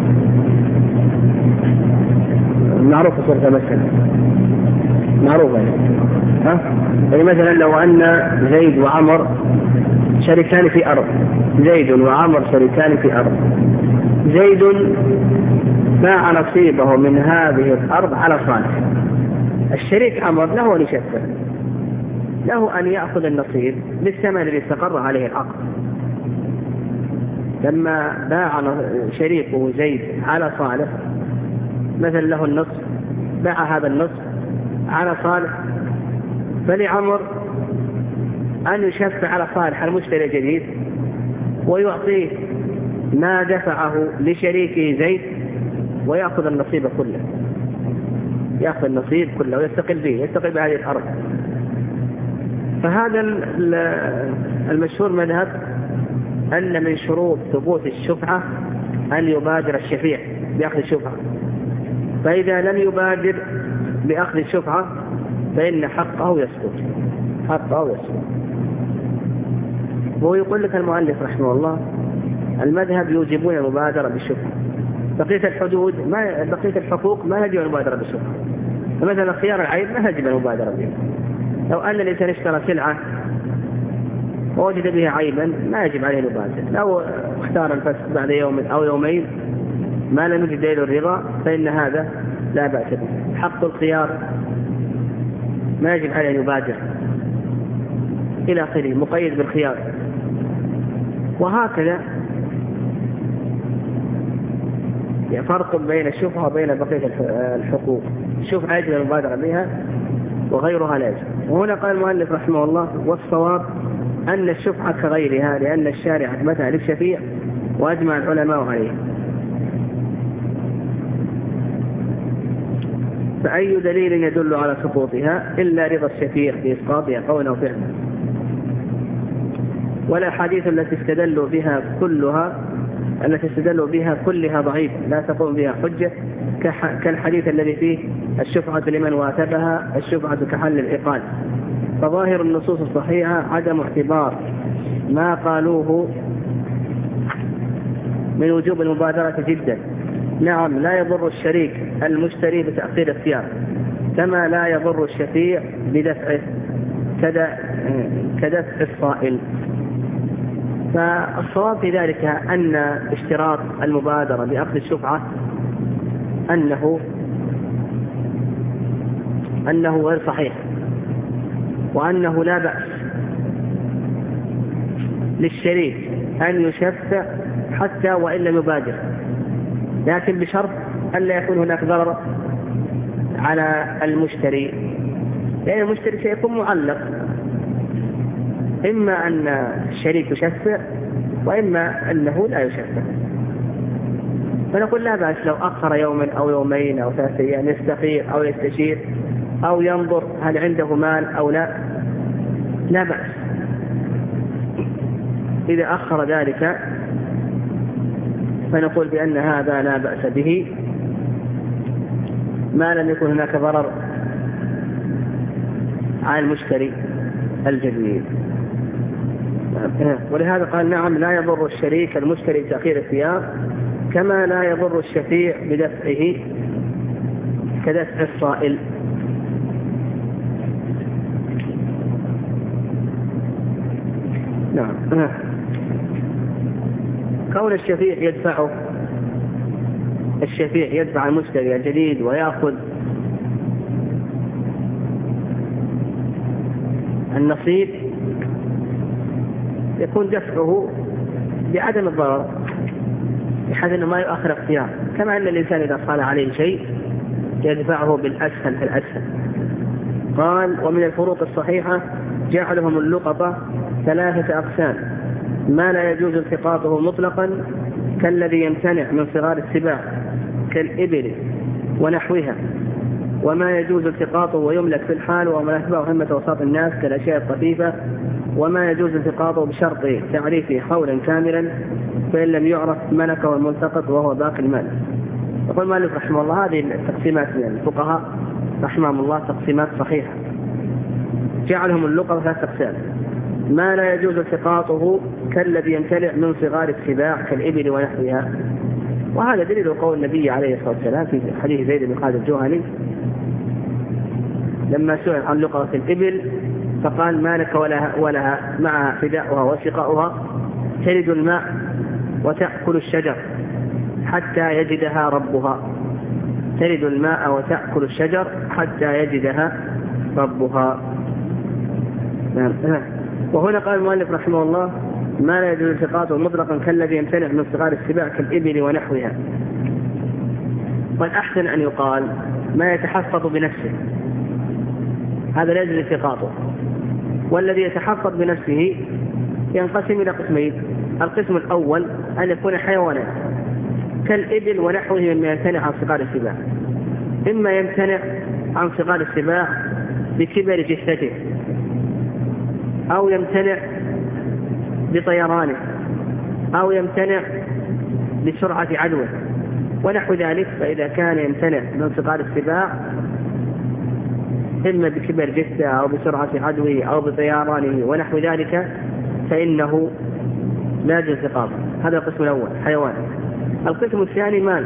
معروف صورة مثلا معروفة ها؟ يعني مثلا لو أن زيد وعمر شريكان في أرض، زيد وعمر شريكان في أرض، زيد باع نصيبه من هذه الأرض على صالح، الشريك عمر له أن يشفع، له أن يأخذ النصيب بالثمن الذي استقر عليه العقد. لما باع شريكه زيد على صالح مثل له النصف، باع هذا النصف على صالح، فلعمر أن يشفع على صالح المشتري الجديد ويعطيه ما دفعه لشريكه زيد ويأخذ النصيب كله، يأخذ النصيب كله ويستقل به، يستقل بهذه الأرض. فهذا المشهور مذهب أن من شروط ثبوت الشفعة أن يبادر الشفيع بأخذ الشفعة، فإذا لم يبادر بأخذ الشفعة فإن حقه يسقط، حقه يسقط. وهو يقول لك المؤلف رحمه الله المذهب يوجبون المبادرة بالشفعة، بقية الحدود ما بقية الحقوق ما يجب المبادرة بالشفعة. فمثلا خيار العيب ما يجب المبادرة به، لو أن الإنسان اشترى سلعة ووجد بها عيبا ما يجب عليه المبادرة، لو اختار الفسخ بعد يوم أو يومين ما لم يجد دليل الرضا فإن هذا لا بأس به. حق الخيار ما يجب عليه أن يبادر إلى آخره، مقيد بالخيار. وهكذا فرق بين الشفعة وبين بقية الحقوق. الشفعة يجب المبادرة بها وغيرها لا يجب. وهنا قال المؤلف رحمه الله: والصواب أن الشفعة كغيرها، لأن الشارع أثبتها للشفيع وأجمع العلماء عليه. فأي دليل يدل على سقوطها إلا رضا الشفيع بإسقاطها قولا وفعلا. والأحاديث التي استدلوا بها كلها التي استدلوا بها كلها ضعيفة لا تقوم بها حجة، كالحديث الذي فيه الشفعة لمن واتبها الشفعة كحل العقال. فظاهر النصوص الصحيحة عدم اعتبار ما قالوه من وجوب المبادرة جدا. نعم، لا يضر الشريك المشتري بتأخير اختيار، كما لا يضر الشفيع بدفعه كدفع الصائل. فالصواب في ذلك أن اشتراط المبادرة بأخذ الشفعة أنه أنه غير صحيح، وأنه لا بأس للشريك أن يشفع حتى وإن لم يبادر، لكن بشرط ألا يكون هناك ضرر على المشتري، لأن المشتري سيكون معلق، إما أن الشريك يشفع وإما أنه لا يشفع. فنقول لا بأس لو أخر يوما أو يومين أو ثلاثة أيام يستخير أو يستشير أو ينظر هل عنده مال أو لا، لا بأس إذا أخر ذلك، فنقول بأن هذا لا بأس به ما لم يكن هناك ضرر على المشتري الجديد. ولهذا قال: نعم، لا يضر الشريك المشتري تأخير الثياب، كما لا يضر الشفيع بدفعه كدفع الصائل. نعم، كون الشفيع يدفعه الشفيع يدفع المشتري الجديد ويأخذ النصيب، يكون دفعه بعدم الضرر بحيث أنه ما يؤخر اختيار، كما أن الإنسان إذا صار عليه شيء يدفعه بالأسهل في الأسهل. قال: ومن الفروق الصحيحة جعلهم اللقطة ثلاثة أقسام: ما لا يجوز التقاطه مطلقا كالذي يمتنع من صغار السباع كالإبل ونحوها، وما يجوز التقاطه ويملك في الحال وما يتبع همة وسط الناس كالأشياء الطفيفة، وما يجوز التقاطه بشرط تعريفه حولا كاملا، فإن لم يعرف ملكه الملتقط وهو باقي المال. يقول مالك رحمه الله: هذه التقسيمات من الفقهاء رحمهم الله تقسيمات صحيحة، جعلهم اللقطة ثلاثة أقسام: ما لا يجوز التقاطه كالذي يمتنع من صغار السباع كالإبل ونحوها. وهذا دليل قول النبي عليه الصلاة والسلام في حديث زيد بن خالد الجهني لما سئل عن لقطة الإبل فقال: ما لك ولها, ولها معها فداؤها وسقاؤها تلد الماء وتأكل الشجر حتى يجدها ربها. تلد الماء وتأكل الشجر حتى يجدها ربها. وهنا قال المؤلف رحمه الله: ما لا يجوز التقاطه مطلقا كالذي يمتنع من صغار السباع كالإبل ونحوها. والأحسن أن يقال: ما يتحفظ بنفسه، هذا لا يجوز التقاطه. والذي يتحفظ بنفسه ينقسم إلى قسمين: القسم الأول أن يكون حيوانا كالإبل ونحوه مما يمتنع عن صغار السباع، إما يمتنع عن صغار السباع بكبر جثته، أو يمتنع بطيرانه، أو يمتنع بسرعة عدوه ونحو ذلك. فإذا كان يمتنع من صغار السباع إما بكبر جثته أو بسرعة عدوه أو بطيرانه ونحو ذلك فإنه لا يجوز التقاطه. هذا القسم الأول حيوان. القسم الثاني مال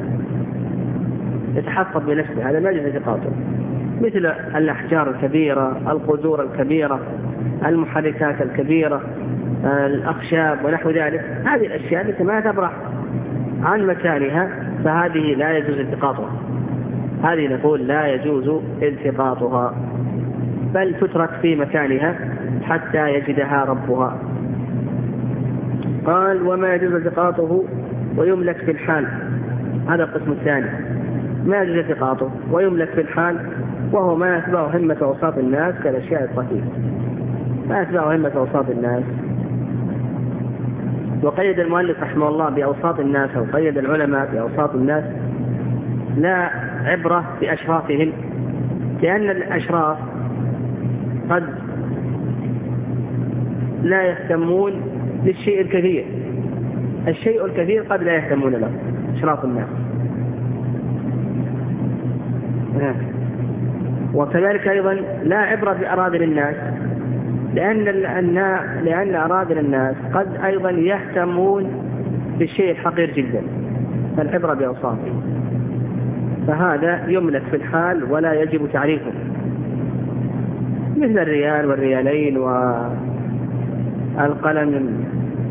يتحفظ بنفسه، هذا لا يجوز التقاطه، مثل الأحجار الكبيرة، القدور الكبيرة، المحركات الكبيرة، الأخشاب ونحو ذلك. هذه الأشياء التي ما تبرح عن مكانها فهذه لا يجوز التقاطها، هذه نقول لا يجوز التقاطها. بل تترك في مكانها حتى يجدها ربها. قال وما يجوز التقاطه ويملك في الحال، هذا القسم الثاني، ما يجوز التقاطه ويملك في الحال وهو ما يتبعه همة أوساط الناس كالأشياء الطفيفة، ما يتبعه همة أوساط الناس. وقيد المؤلف رحمه الله بأوساط الناس، أو قيد العلماء بأوساط الناس، لا عبرة بأشرافهم، لأن الأشراف قد لا يهتمون للشيء الكثير، الشيء الكثير قد لا يهتمون له أشراف الناس. وكذلك أيضا لا عبرة بأراذل الناس، لأن لأن أراذل الناس قد أيضا يهتمون بالشيء الحقير جدا، فالعبرة بأوصافه، فهذا يملك في الحال ولا يجب تعريفه، مثل الريال والريالين والقلم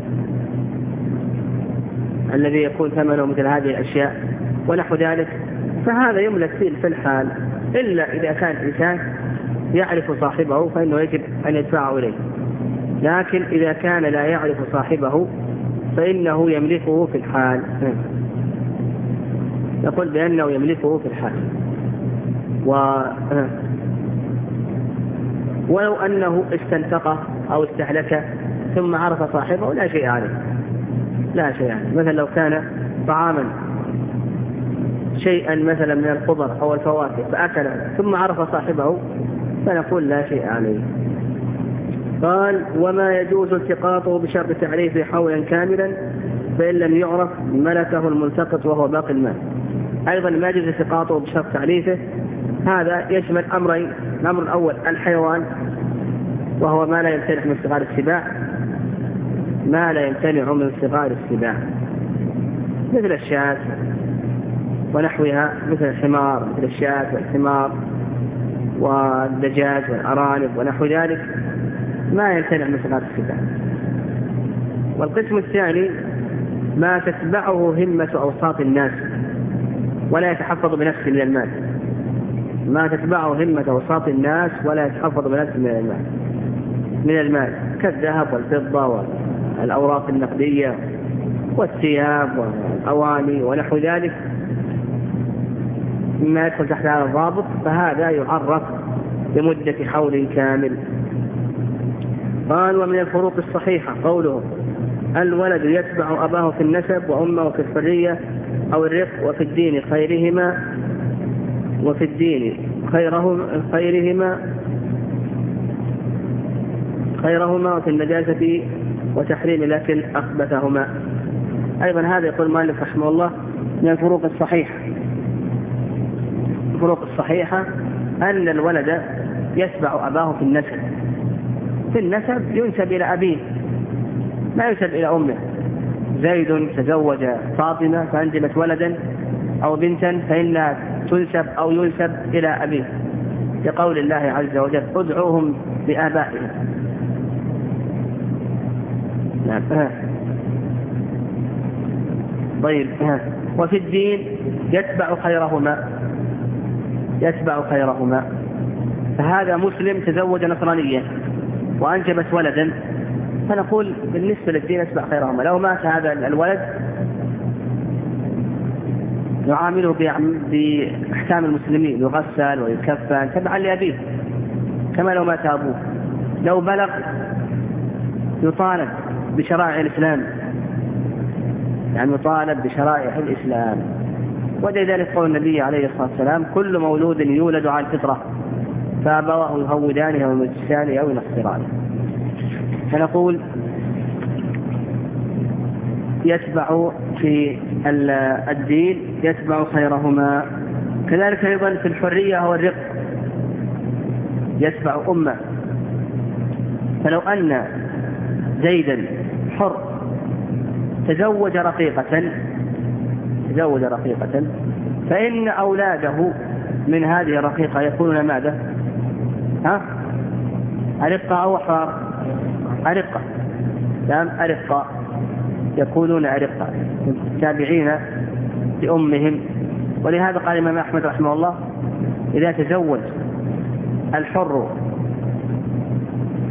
الذي يكون ثمنه مثل هذه الأشياء ونحو ذلك، فهذا يملك فيه في الحال، إلا إذا كان الإنسان يعرف صاحبه فإنه يجب أن يدفعه إليه، لكن إذا كان لا يعرف صاحبه فإنه يملكه في الحال، نقول بأنه يملكه في الحال. و... ولو أنه استنتقه أو استهلكه ثم عرف صاحبه لا شيء عليه، لا شيء عليه. مثلا لو كان طعاما شيئا مثلا من الخضر أو الفواكه فأكله ثم عرف صاحبه فنقول لا شيء عليه. قال وما يجوز التقاطه بشرط تعريفه حولا كاملا، فإن لم يعرف ملكه الملتقط وهو باقي المال. أيضا ما يجوز التقاطه بشرط تعريفه، هذا يشمل أمرين، الأمر الأول الحيوان وهو ما لا يمتنع من صغار السباع، ما لا يمتنع من صغار السباع مثل الشاة ونحوها، مثل الحمار، مثل الشاة والحمار والدجاج والأرانب ونحو ذلك، ما يمتنع من صغار السباع. والقسم الثاني ما تتبعه همة أوساط الناس ولا يتحفظ بنفسه من المال، ما تتبعه همة أوساط الناس ولا يتحفظ بنفسه من المال من المال كالذهب والفضة والأوراق النقدية والثياب والأواني ونحو ذلك، مما يدخل تحت هذا الضابط، فهذا يعرف لمدة حول كامل. قال ومن الفروق الصحيحة قوله الولد يتبع أباه في النسب وأمه في الحرية أو الرق وفي الدين خيرهما وفي الدين خيرهم خيرهما خيرهما وفي النجاسة وتحريم الأكل أخبثهما. أيضا هذا يقول المؤلف رحمه الله من الفروق الصحيحة. الفروق الصحيحة أن الولد يتبع أباه في النسب، في النسب ينسب إلى أبيه ما ينسب إلى أمه. زيد تزوج فاطمة فأنجبت ولدا أو بنتا فإنها تنسب أو ينسب إلى أبيه، لقول الله عز وجل ادعوهم بآبائهم. نعم. طيب. وفي الدين يتبع خيرهما يتبع خيرهما فهذا مسلم تزوج نصرانية وأنجبت ولدا، فنقول بالنسبة للدين يتبع خيرهما. لو مات هذا الولد يعامله بأحكام المسلمين، يغسل ويكفن تبعا لأبيه كما لو مات أبوه. لو بلغ يطالب بشرائع الإسلام، يعني يطالب بشرائع الإسلام. ولذلك قول النبي عليه الصلاة والسلام كل مولود يولد على الفطرة فأبواه يهودانه أو يمجسانه أو ينصرانه. فنقول يتبع في الدين يتبع خيرهما. كذلك أيضا في الحرية أو الرق يتبع أمه. فلو أن زيدا حر تزوج رقيقة تزوج رقيقة فإن أولاده من هذه الرقيقة يكونون ماذا؟ ها؟ أرقة أو أحرار؟ أرقة. نعم أرقة، يكونون أرقة تابعين لأمهم. ولهذا قال الإمام أحمد رحمه الله إذا تزوج الحر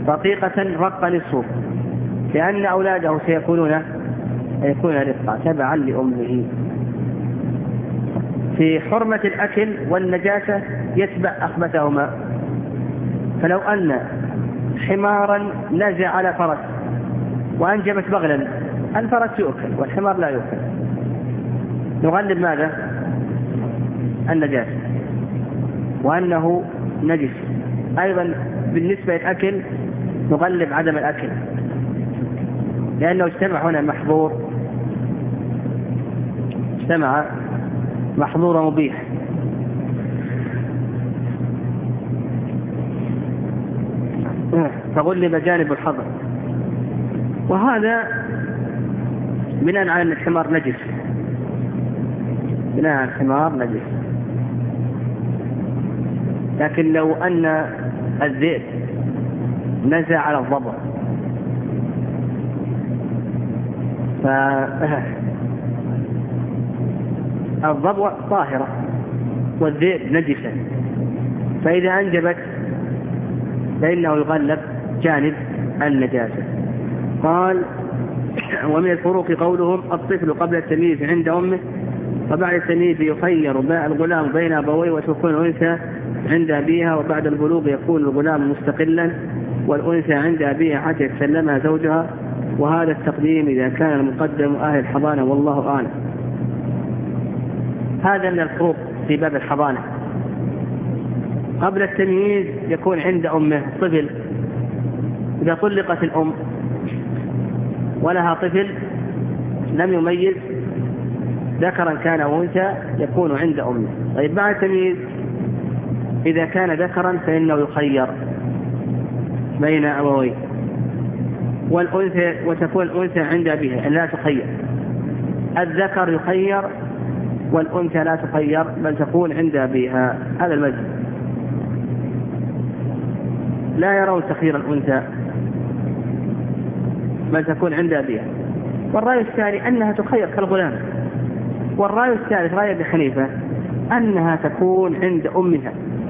رقيقة رق نصفه، لأن أولاده سيكونون يكون رقا تبعا لأمه. في حرمة الأكل والنجاسة يتبع أخبثهما، فلو أن حمارا نزع على فرس وأنجبت بغلا، الفرس يؤكل والحمار لا يؤكل، نغلب ماذا؟ النجاسة وأنه نجس. أيضا بالنسبة للأكل نغلب عدم الأكل، لأنه اجتمع هنا محظور، اجتمع محظور ومبيح. فغلب جانب الحظر، وهذا بناء على أن الحمار نجس، بناء على الحمار نجس. لكن لو أن الذئب نزع على الضبع فالضبع طاهرة والذئب نجسا، فإذا أنجبت فإنه يغلب جانب النجاسة. قال: ومن الفروق قولهم الطفل قبل التمييز عند أمه، وبعد التمييز يخير الغلام بين أبويه وتكون الأنثى عند أبيها، وبعد البلوغ يكون الغلام مستقلا والأنثى عند أبيها حتى يتسلمها زوجها، وهذا التقديم إذا كان المقدم أهل الحضانة والله أعلم. هذا من الفروق في باب الحضانة. قبل التمييز يكون عند أمه طفل، إذا طلقت الأم ولها طفل لم يميز ذكرا كان أو أنثى يكون عند أمه. طيب بعد التمييز إذا كان ذكرا فإنه يخير بين أبويه، والأنثى وتكون الأنثى عند أبيها، لا تخير. الذكر يخير والأنثى لا تخير بل تكون عند أبيها. هذا المذهب، لا يرون تخيير الأنثى بل تكون عند أبيها. والرأي الثاني أنها تخير كالغلام. والرأي الثالث رأي أبي حنيفة أنها تكون عند أمها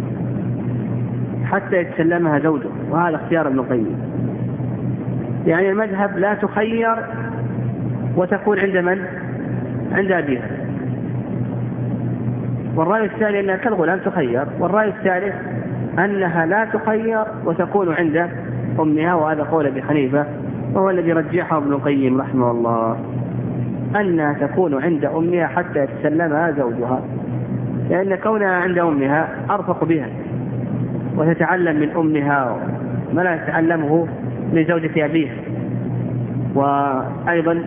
حتى يتسلمها زوجه، وهذا اختيار ابن القيم. يعني المذهب لا تخير وتكون عند من؟ عند أبيها. والرأي الثاني أنها كالغلام تخير. والرأي الثالث أنها لا تخير وتكون عند أمها، وهذا قول أبي حنيفة وهو الذي رجحه ابن القيم رحمه الله، أنها تكون عند أمها حتى يتسلمها زوجها، لأن كونها عند أمها أرفق بها وتتعلم من أمها ما لا تتعلمه من زوجة أبيها. وأيضا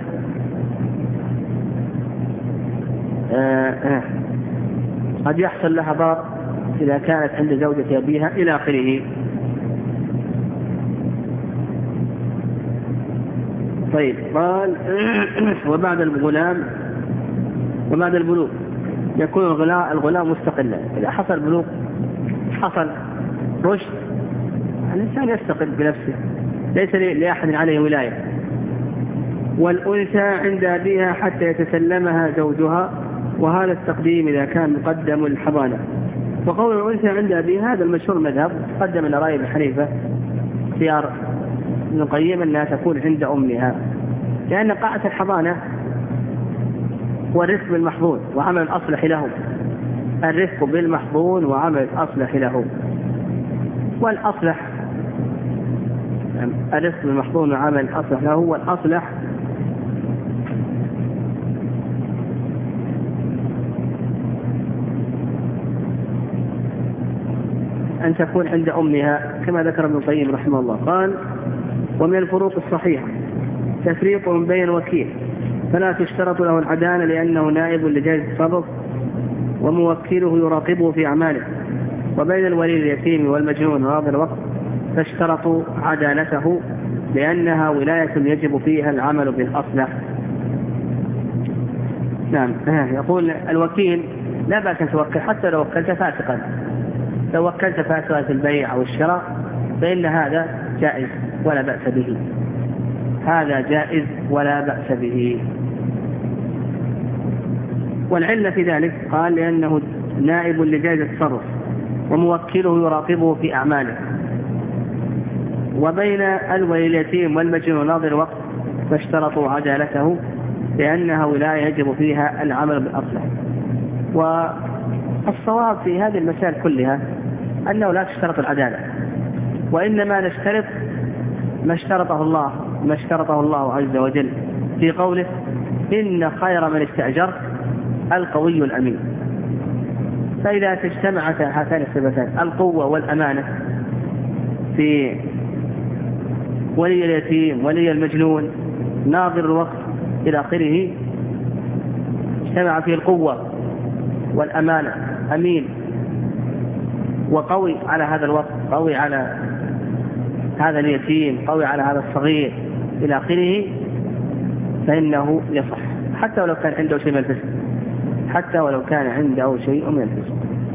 آه آه قد يحصل لها ضرر إذا كانت عند زوجة أبيها إلى آخره. طيب قال: وبعد الغلام وبعد البلوغ يكون الغلام مستقلا. إذا حصل بلوغ حصل رشد الإنسان يستقل بنفسه، ليس لأحد عليه ولاية. والأنثى عند أبيها حتى يتسلمها زوجها، وهذا التقديم إذا كان مقدم الحضانة. وقول الأنثى عند أبيها هذا المشهور المذهب، قدم إلى رأي ابن حنيفة اختيار ابن القيم أنها تكون عند أمها، لأن قاعدة الحضانة والرفق بالمحظون وعمل الأصلح له، الرفق بالمحظون وعمل الأصلح له. والأصلح الرفق بالمحظون وعمل الأصلح له، والأصلح أن تكون عند أمها كما ذكر ابن القيم رحمه الله. قال: ومن الفروق الصحيحة تفريق بين الوكيل فلا تشترط له العدالة لأنه نائب لجائزة التصرف وموكله يراقبه في أعماله، وبين الولي اليتيم والمجنون راضي الوقت تشترط عدالته لأنها ولاية يجب فيها العمل بالأصلح. نعم. يقول الوكيل لا بأس أن توكل حتى لو وكلت فاسقا، لو وكلت فاسقا في البيع أو الشراء فإن هذا جائز ولا بأس به، هذا جائز ولا بأس به. والعلة في ذلك قال لأنه نائب لجائزة التصرف وموكله يراقبه في أعماله. وبين الولي اليتيم والمجنون ناظر الوقت فاشترطوا عدالته لأنها ولاية يجب فيها العمل بالأصلح. والصواب في هذه المسائل كلها أنه لا تشترط العدالة، وإنما نشترط ما اشترطه الله ما اشترطه الله عز وجل في قوله إن خير من استأجرت القوي الأمين. فإذا تجتمعت هاتان الصفتان القوة والأمانة في ولي اليتيم ولي المجنون ناظر الوقت إلى آخره، اجتمع فيه القوة والأمانة، أمين وقوي على هذا الوقت، قوي على هذا اليتيم، قوي على هذا الصغير إلى آخره، فإنه يصح حتى ولو كان عنده شيء من الفسق، حتى ولو كان عنده شيء من الفسق.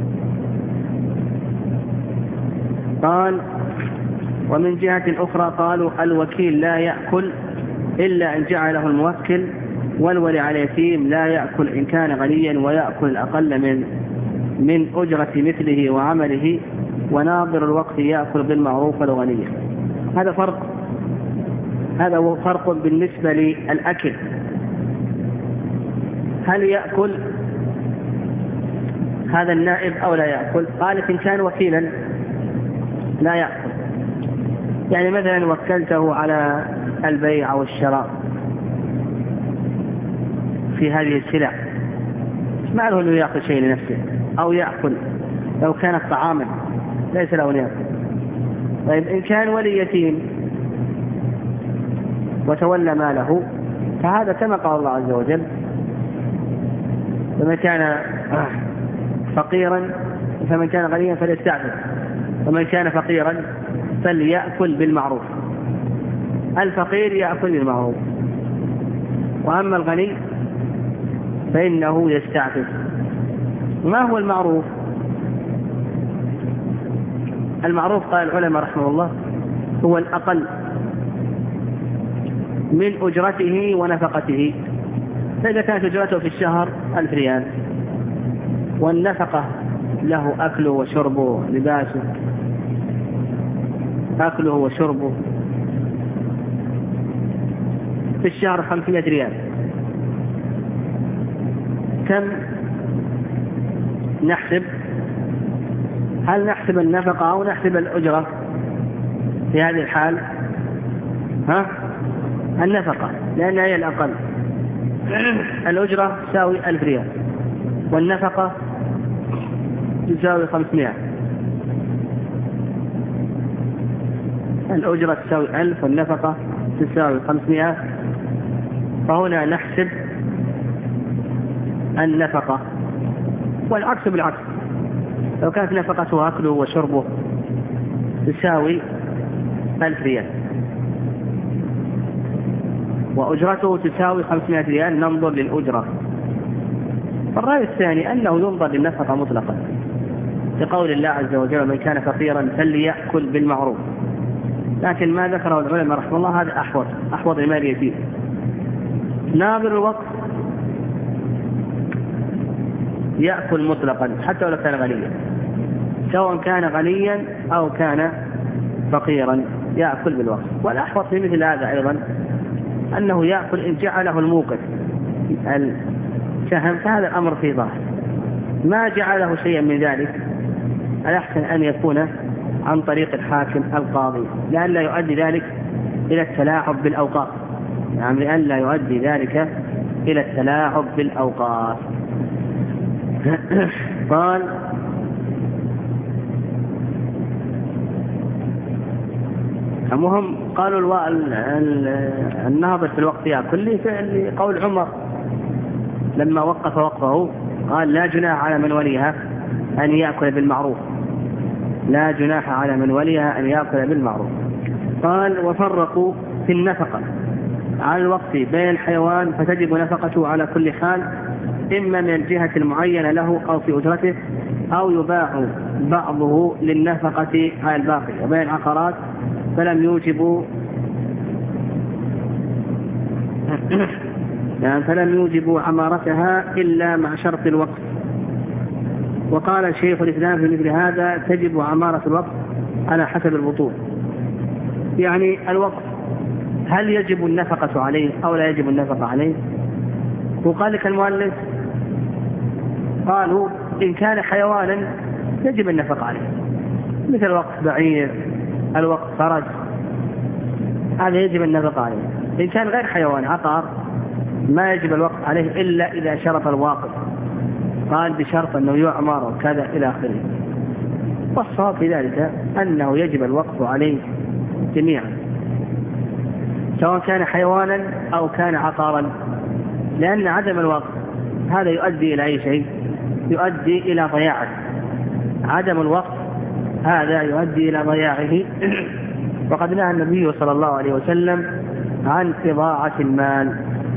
قال ومن جهة أخرى قالوا الوكيل لا يأكل إلا إن جعله الموكل، والولي على اليتيم لا يأكل إن كان غنيا ويأكل الأقل من من أجرة مثله وعمله، وناظر الوقت يأكل بالمعروف والغنية. هذا فرق هذا هو فرق بالنسبة للأكل. هل يأكل هذا النائب أو لا يأكل؟ قالت إن كان وكيلا لا يأكل، يعني مثلا وكلته على البيع أو الشراء في هذه السلع، ما له أنه يأكل شيء لنفسه أو يأكل لو كانت طعاما ليس له أن يأكل. طيب إن كان ولي يتيم وتولى ماله فهذا كما قال الله عز وجل فمن كان فقيرا فمن كان غنيا فليستعفف ومن كان فقيرا فليأكل بالمعروف. الفقير يأكل بالمعروف، وأما الغني فإنه يستعفف. ما هو المعروف؟ المعروف قال العلماء رحمه الله هو الأقل من أجرته ونفقته. فإذا كانت أجرته في الشهر ألف ريال والنفقة له أكله وشربه لباسه أكله وشربه في الشهر خمسمائة ريال، كم نحسب؟ هل نحسب النفقة أو نحسب الأجرة في هذه الحال؟ ها؟ النفقة، لأنها هي الأقل. الأجرة تساوي ألف ريال والنفقة تساوي خمسمائة. الأجرة تساوي ألف والنفقة تساوي خمسمائة، فهنا نحسب النفقة. والعكس بالعكس، لو كانت نفقته أكله وشربه تساوي ألف ريال وأجرته تساوي خمسمائة ريال ننظر للأجرة. الرأي الثاني أنه ينظر للنفقة مطلقا لقول الله عز وجل من كان فقيرا فليأكل بالمعروف، لكن ما ذكره العلماء رحمه الله هذا أحوط أحوط لما يتيم. ناظر الوقت يأكل مطلقا حتى ولو كان غنيا، سواء كان غنيا أو كان فقيرا يأكل بالوقت. والأحوط في مثل هذا أيضا أنه يأكل إن جعله الموقف السهم، فهذا الأمر في ظاهر. ما جعله شيئا من ذلك الأحسن أن يكون عن طريق الحاكم القاضي، لأن لا يؤدي ذلك إلى التلاعب بالأوقات، يعني لأن لا يؤدي ذلك إلى التلاعب بالأوقات. قال المهم قالوا الو... النهضة في الوقت يأكل لقول عمر لما وقف وقفه قال لا جناح على من وليها أن يأكل بالمعروف، لا جناح على من وليها أن يأكل بالمعروف. قال وفرقوا في النفقة على الوقت بين الحيوان فتجب نفقته على كل حال، إما من الجهة المعينة له أو في أجرته، أو يباع بعضه للنفقة على الباقي. وبين العقارات فلم يوجبوا يعني فلم يوجبوا عمارتها إلا مع شرط الوقت. وقال شيخ الإسلام في مثل هذا تجب عمارة الوقت على حسب البطول، يعني الوقف هل يجب النفقة عليه أو لا يجب النفقة عليه؟ وقال لك المؤلف قالوا إن كان حيوانا يجب النفقة عليه، مثل وقف بعير، الوقف فرج، هذا يجب النفقة عليه. إن كان غير حيوان عقار ما يجب الوقف عليه إلا إذا شرط الواقف، قال بشرط أنه يعمر وكذا إلى آخره. والصواب في ذلك أنه يجب الوقف عليه جميعا سواء كان حيوانا أو كان عقارا، لأن عدم الوقف هذا يؤدي إلى أي شيء؟ يؤدي إلى ضياعه. عدم الوقف هذا يؤدي إلى ضياعه. وقد نهى النبي صلى الله عليه وسلم عن إضاعة المال.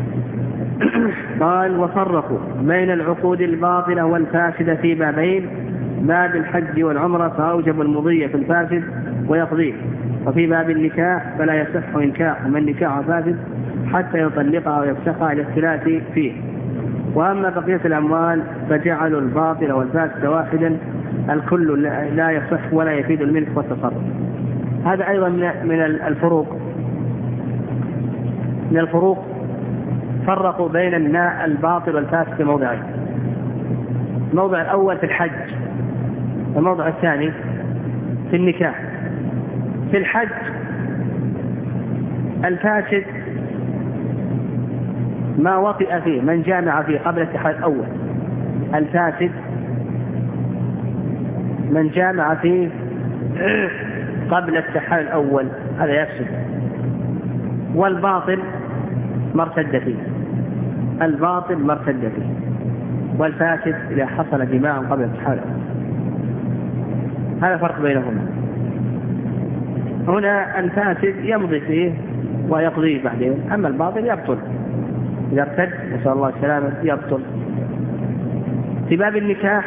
قال وفرقوا بين العقود الباطلة والفاسدة في بابين: باب الحج والعمرة فأوجب المضي في الفاسد ويقضيه، وفي باب النكاح فلا يصح إنكاح من نكاح فاسد حتى يطلقها ويفسخها الاختلاف فيه. وأما بقية الأموال فجعلوا الباطل والفاسد واحدا، الكل لا يصح ولا يفيد الملك والتصرف. هذا أيضا من الفروق من الفروق فرقوا بين الماء الباطل والفاسد في موضعين: الموضع الأول في الحج، والموضع الثاني في النكاح. في الحج الفاسد ما وطئ فيه من جامع فيه قبل التحلل الأول، الفاسد من جامع فيه قبل التحلل الأول هذا يفسد. والباطل مرتد فيه، الباطل مرتد فيه، والفاسد إذا حصل جماع قبل التحلل. هذا فرق بينهما. هنا الفاسد يمضي فيه ويقضيه بعدين، أما الباطل يبطل إذا ارتد، نسأل الله السلامة، يبطل. في باب النكاح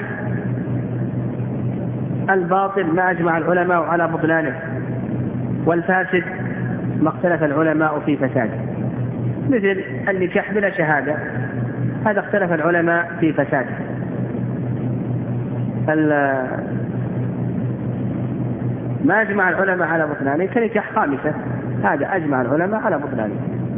الباطل ما أجمع العلماء على بطلانه، والفاسد ما اختلف العلماء في فساده. مثل النكاح بلا شهادة، هذا اختلف العلماء في فساده. ما أجمع العلماء على بطلانه كنكاح خامسة، هذا أجمع العلماء على بطلانه.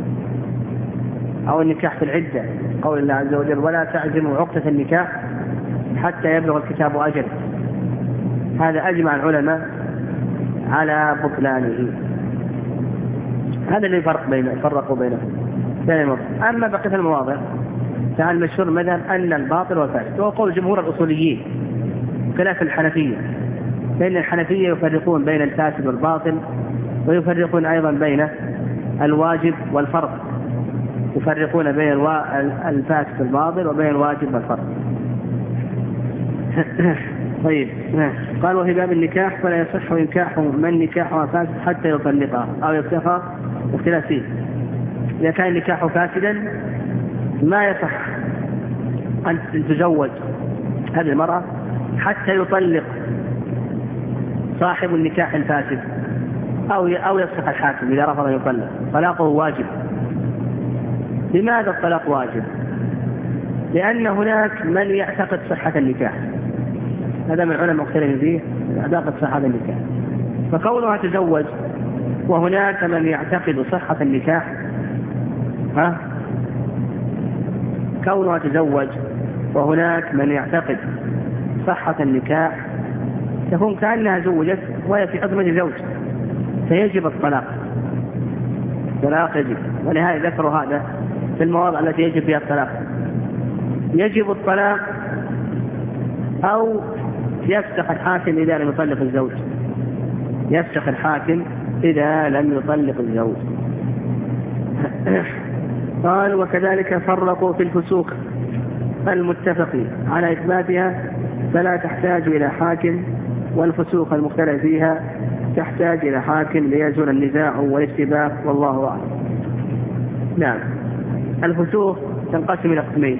أو النكاح في العدة، قول الله عز وجل: ولا تعزموا عقدة النكاح حتى يبلغ الكتاب أجله، هذا أجمع العلماء على بطلانه. هذا اللي فرق بين فرقوا بينهم. أما بقية المواضع فالمشهور مذهب أن الباطل والفاسد، وهو قول جمهور الأصوليين خلاف الحنفية، لأن الحنفية يفرقون بين الفاسد والباطل، ويفرقون أيضا بين الواجب والفرض، يفرقون بين الفاسد والباطل وبين الواجب والفرض. طيب، قال وفي باب النكاح فلا يصح إنكاح من نكاحها فاسد حتى يطلقها أو يفسخها اختلاف فيه. إذا كان النكاح فاسدا ما يصح أن تزوج هذه المرأة حتى يطلق صاحب النكاح الفاسد أو أو يفسخ الحاكم إذا رفض أن يطلق، طلاقه واجب. لماذا الطلاق واجب؟ لأن هناك من يعتقد صحة النكاح، هذا من العلماء مختلفين فيه، يعتقد صحة النكاح، فكونها تزوج وهناك من يعتقد صحة النكاح، ها كونها تزوج وهناك من يعتقد صحة النكاح تكون كأنها زوجت وهي في عصمة زوج، فيجب الطلاق. الطلاق يجب، ولهذا ذكروا هذا في المواضع التي يجب فيها الطلاق. يجب الطلاق أو يفسخ الحاكم إذا لم يطلق الزوج، يفسخ الحاكم إذا لم يطلق الزوج. قال وكذلك فرقوا في الفسوق المتفق على إثباتها فلا تحتاج إلى حاكم، والفسوق المختلف فيها تحتاج إلى حاكم ليزول النزاع والاشتباه، والله أعلم. نعم، الفسوق تنقسم إلى قسمين: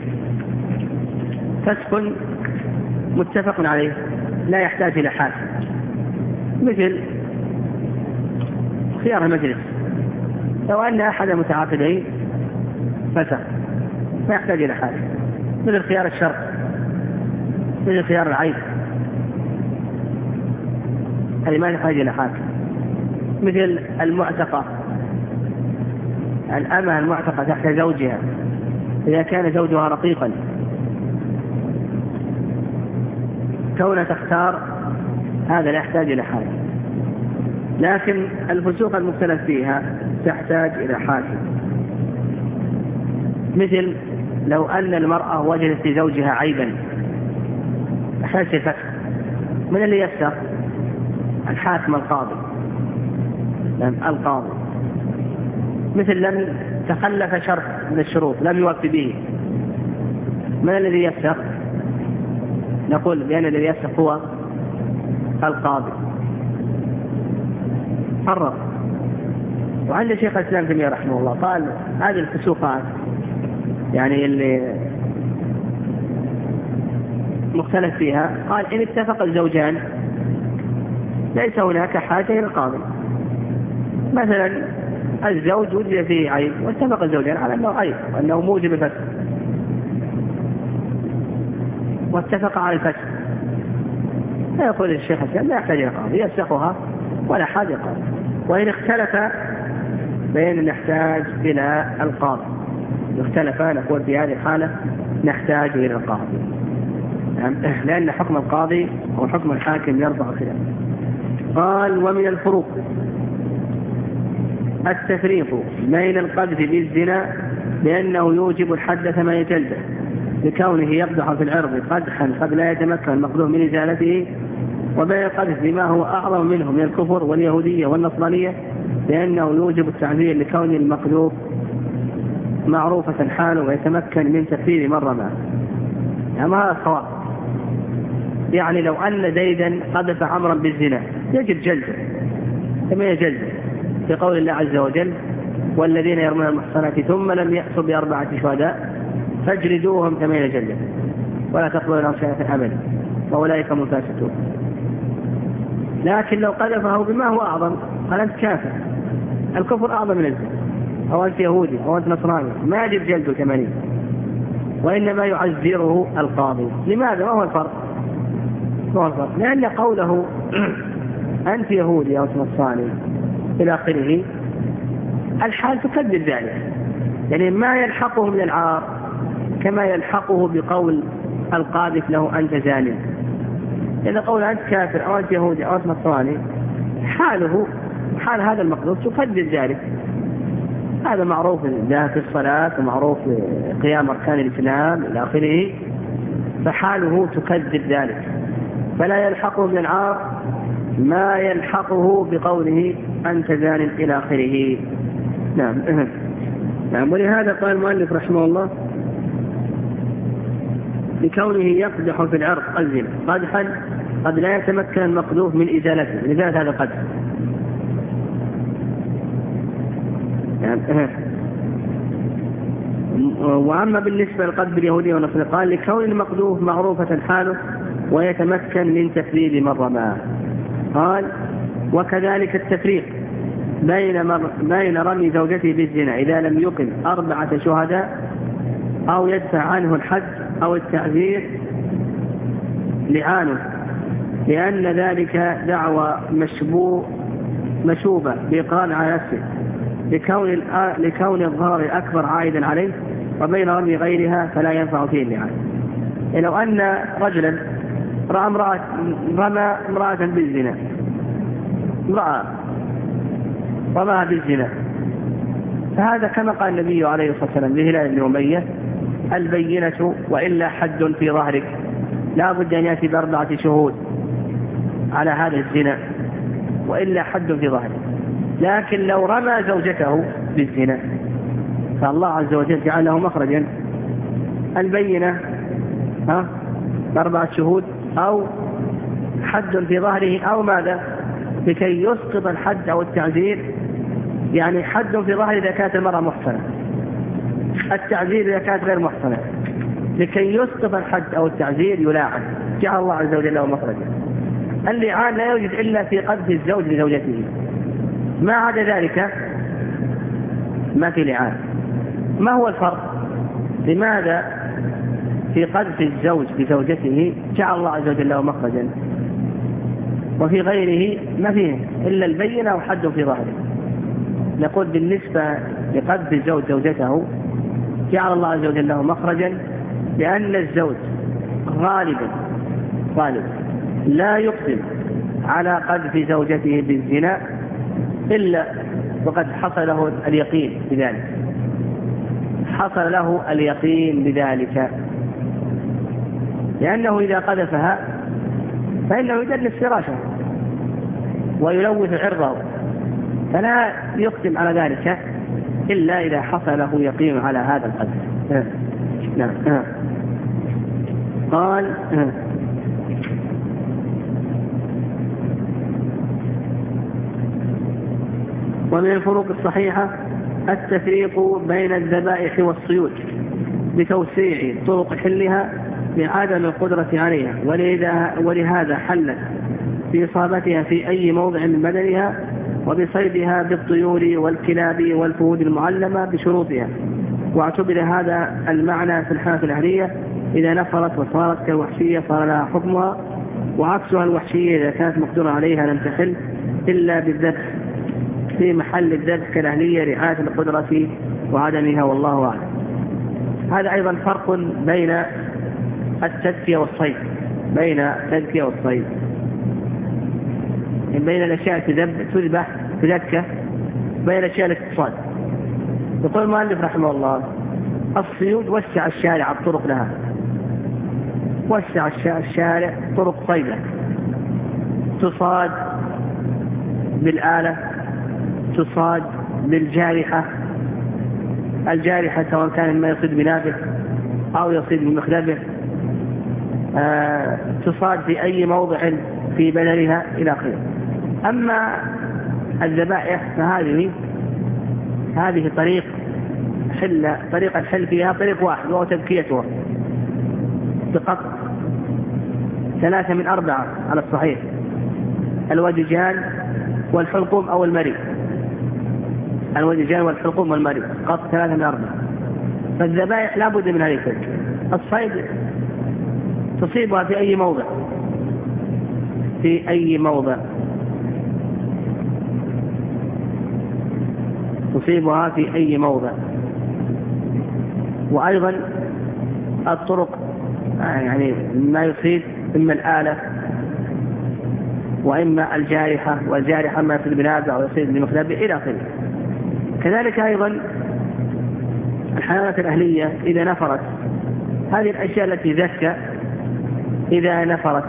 فسق متفق عليه لا يحتاج إلى حاكم، مثل خيار المجلس، لو أن أحد المتعاقدين فسق ما يحتاج إلى حاكم، مثل خيار الشرط، مثل خيار العيب، هذه ما يحتاج إلى حاكم. مثل المعتقة، الأمة المعتقة تحت زوجها إذا كان زوجها رقيقا، كون تختار هذا لا يحتاج إلى حاجة. لكن الفسوق المختلف فيها تحتاج إلى حاكم، مثل لو أن المرأة وجدت في زوجها عيبا أحتاج الفتح، من اللي يفسخ؟ الحاكم القاضي، القاضي. مثل لم تخلف شرط من الشروط لم يوفي به، من الذي يفسخ؟ نقول بأن الذي يفسخ هو القاضي حرر. وعند شيخ الإسلام تيمية رحمه الله قال هذه الفسوقات يعني اللي مختلف فيها، قال إن اتفق الزوجان ليس هناك حاجة إلى القاضي. مثلا الزوج وجد فيه عيب واتفق الزوجان على أنه عيب وأنه موجب الفسخ واتفق على الفسخ، فيقول الشيخ الإسلام لا يحتاج إلى قاضي يفسخها ولا حاجة قاضي. وإن اختلف بين نحتاج إلى القاضي، اختلف نقول في هذه الحالة نحتاج إلى القاضي، لأن حكم القاضي أو حكم الحاكم يرفع خلاف. قال ومن الفروق التفريق بين القذف بالزنا لأنه يوجب الحد ثمانية جلدة لكونه يقدح في العرض قدحا قد لا يتمكن المقذوف من إزالته، وبين القذف بما هو أعظم منه من الكفر واليهودية والنصرانية لأنه يوجب التعذير لكون المقذوف معروفة حاله ويتمكن من تكفير مرة ما. يعني هذا الصواب، يعني لو أن زيدا قذف عمرا بالزنا يجب جلده ثمانية جلدة في قول الله عز وجل والذين يرمون المحصنات ثم لم يأتوا بأربعة شهداء فاجلدوهم ثمانية جلدة ولا تقبلوا لهم شهادة أبدا وأولئك هم الفاسقون. لكن لو قذفه بما هو أعظم قال أنت كافر، الكفر أعظم من الزنا، أو أنت يهودي أو أنت نصراني، ما يجب جلده ثمانين وإنما يعذره القاضي. لماذا؟ ما هو الفرق؟ ما هو الفرق؟ لأن قوله أنت يهودي أو نصراني إلى آخره الحال تكذب ذلك، يعني ما يلحقه من العار كما يلحقه بقول القاذف له أنت زاني. إذا قول أنت كافر أو أنت يهودي أو أنت نصراني حاله حال هذا المقذوف تكذب ذلك. هذا معروف في الصلاة ومعروف قيام أركان الإسلام إلى آخره، فحاله تكذب ذلك، فلا يلحقه من العار ما يلحقه بقوله أنت زان إلى آخره. نعم. نعم. ولهذا قال المؤلف رحمه الله لكونه يقدح في العرض الزنا قدحا قد لا يتمكن المقذوف من إزالته، من إزالة هذا القدح. وأما بالنسبة للقذف اليهودي والنصراني قال لكون المقذوف معروفة حاله ويتمكن من تفريد من رماه. قال وكذلك التفريق بين, مر... بين رمي زوجته بالزنا إذا لم يقم أربعة شهداء أو يدفع عنه الحد أو التعذير لعانه، لأن ذلك دعوى مشبوه مشوبة بإقرار على نفسه لكون, الأ... لكون الظاهر الأكبر عائدا عليه، وبين رمي غيرها فلا ينفع فيه اللعان. لو أن رجلا رأى امرأة رمى امرأة بالزنا، امرأة رماها بالزنا، فهذا كما قال النبي عليه الصلاة والسلام لهلال بن أمية البينة وإلا حد في ظهرك، لا بد أن يأتي بأربعة شهود على هذا الزنا وإلا حد في ظهرك. لكن لو رمى زوجته بالزنا فالله عز وجل جعل له مخرجا، البينة ها بأربعة شهود أو حد في ظهره أو ماذا لكي يسقط الحد أو التعزير. يعني حد في ظهره إذا كانت المرأة محصنة، التعزير إذا كانت غير محصنة، لكي يسقط الحد أو التعزير يلاعن، جعل الله عز وجل له مخرجا. اللعان لا يوجد إلا في قذف الزوج لزوجته، ما عدا ذلك ما في لعان. ما هو الفرق؟ لماذا في قذف الزوج لزوجته جعل الله عز وجل له مخرجا؟ وفي غيره ما فيه إلا البينة وحد في ظاهره. نقول بالنسبة لقذف الزوج زوجته جعل الله عز وجل له مخرجا، لأن الزوج غالبا غالبا لا يقدم على قذف زوجته بالزنا إلا وقد حصل له اليقين بذلك، حصل له اليقين بذلك، لأنه إذا قذفها فإنه يدنس فراشه ويلوث عرضه، فلا يقدم على ذلك إلا إذا حصل له يقين على هذا القذف. نعم. قال ومن الفروق الصحيحة التفريق بين الذبائح والصيود بتوسيع طرق حلها لعدم القدرة عليها، ولهذا حلت بإصابتها في أي موضع من بدنها، وبصيدها بالطيور والكلاب والفهود المعلمة بشروطها. واعتبر هذا المعنى في الحالة الأهلية إذا نفرت وصارت كالوحشية صار لها حكمها، وعكسها الوحشية إذا كانت مقدورة عليها لم تحل إلا بالذبح في محل الذبح كالأهلية رعاية القدرة وعدمها، والله أعلم. هذا أيضا فرق بين التذكية والصيد، بين التذكية والصيد بين الأشياء تذبح تذكى بين الأشياء الاقتصاد. يقول المؤلف رحمه الله الصيود وسع الشارع الطرق لها، وسع الشارع طرق صيدة، تصاد بالآلة، تصاد بالجارحة، الجارحة سواء كان ما يصيد بنابه أو يصيد بمخلبه، آه تصاد في أي موضع في بدنها إلى آخره. أما الذبائح فهذه هذه طريق حل طريق الحل فيها طريق واحد وهو تذكيتها بقطع ثلاثة من أربعة على الصحيح، الودجان والحلقوم أو المري، الودجان والحلقوم والمري قطع ثلاثة من أربعة. فالذبائح لا بد من هذه التذكية. الصيد تصيبها في أي موضع، في أي موضع تصيبها في أي موضع. وأيضا الطرق يعني ما يصيب إما الآلة وإما الجارحة، والجارحة ما يصيب بنابع أو يصيب بمخلبه إلى آخره. كذلك أيضا الحيوانات الأهلية إذا نفرت، هذه الأشياء التي ذكى إذا نفرت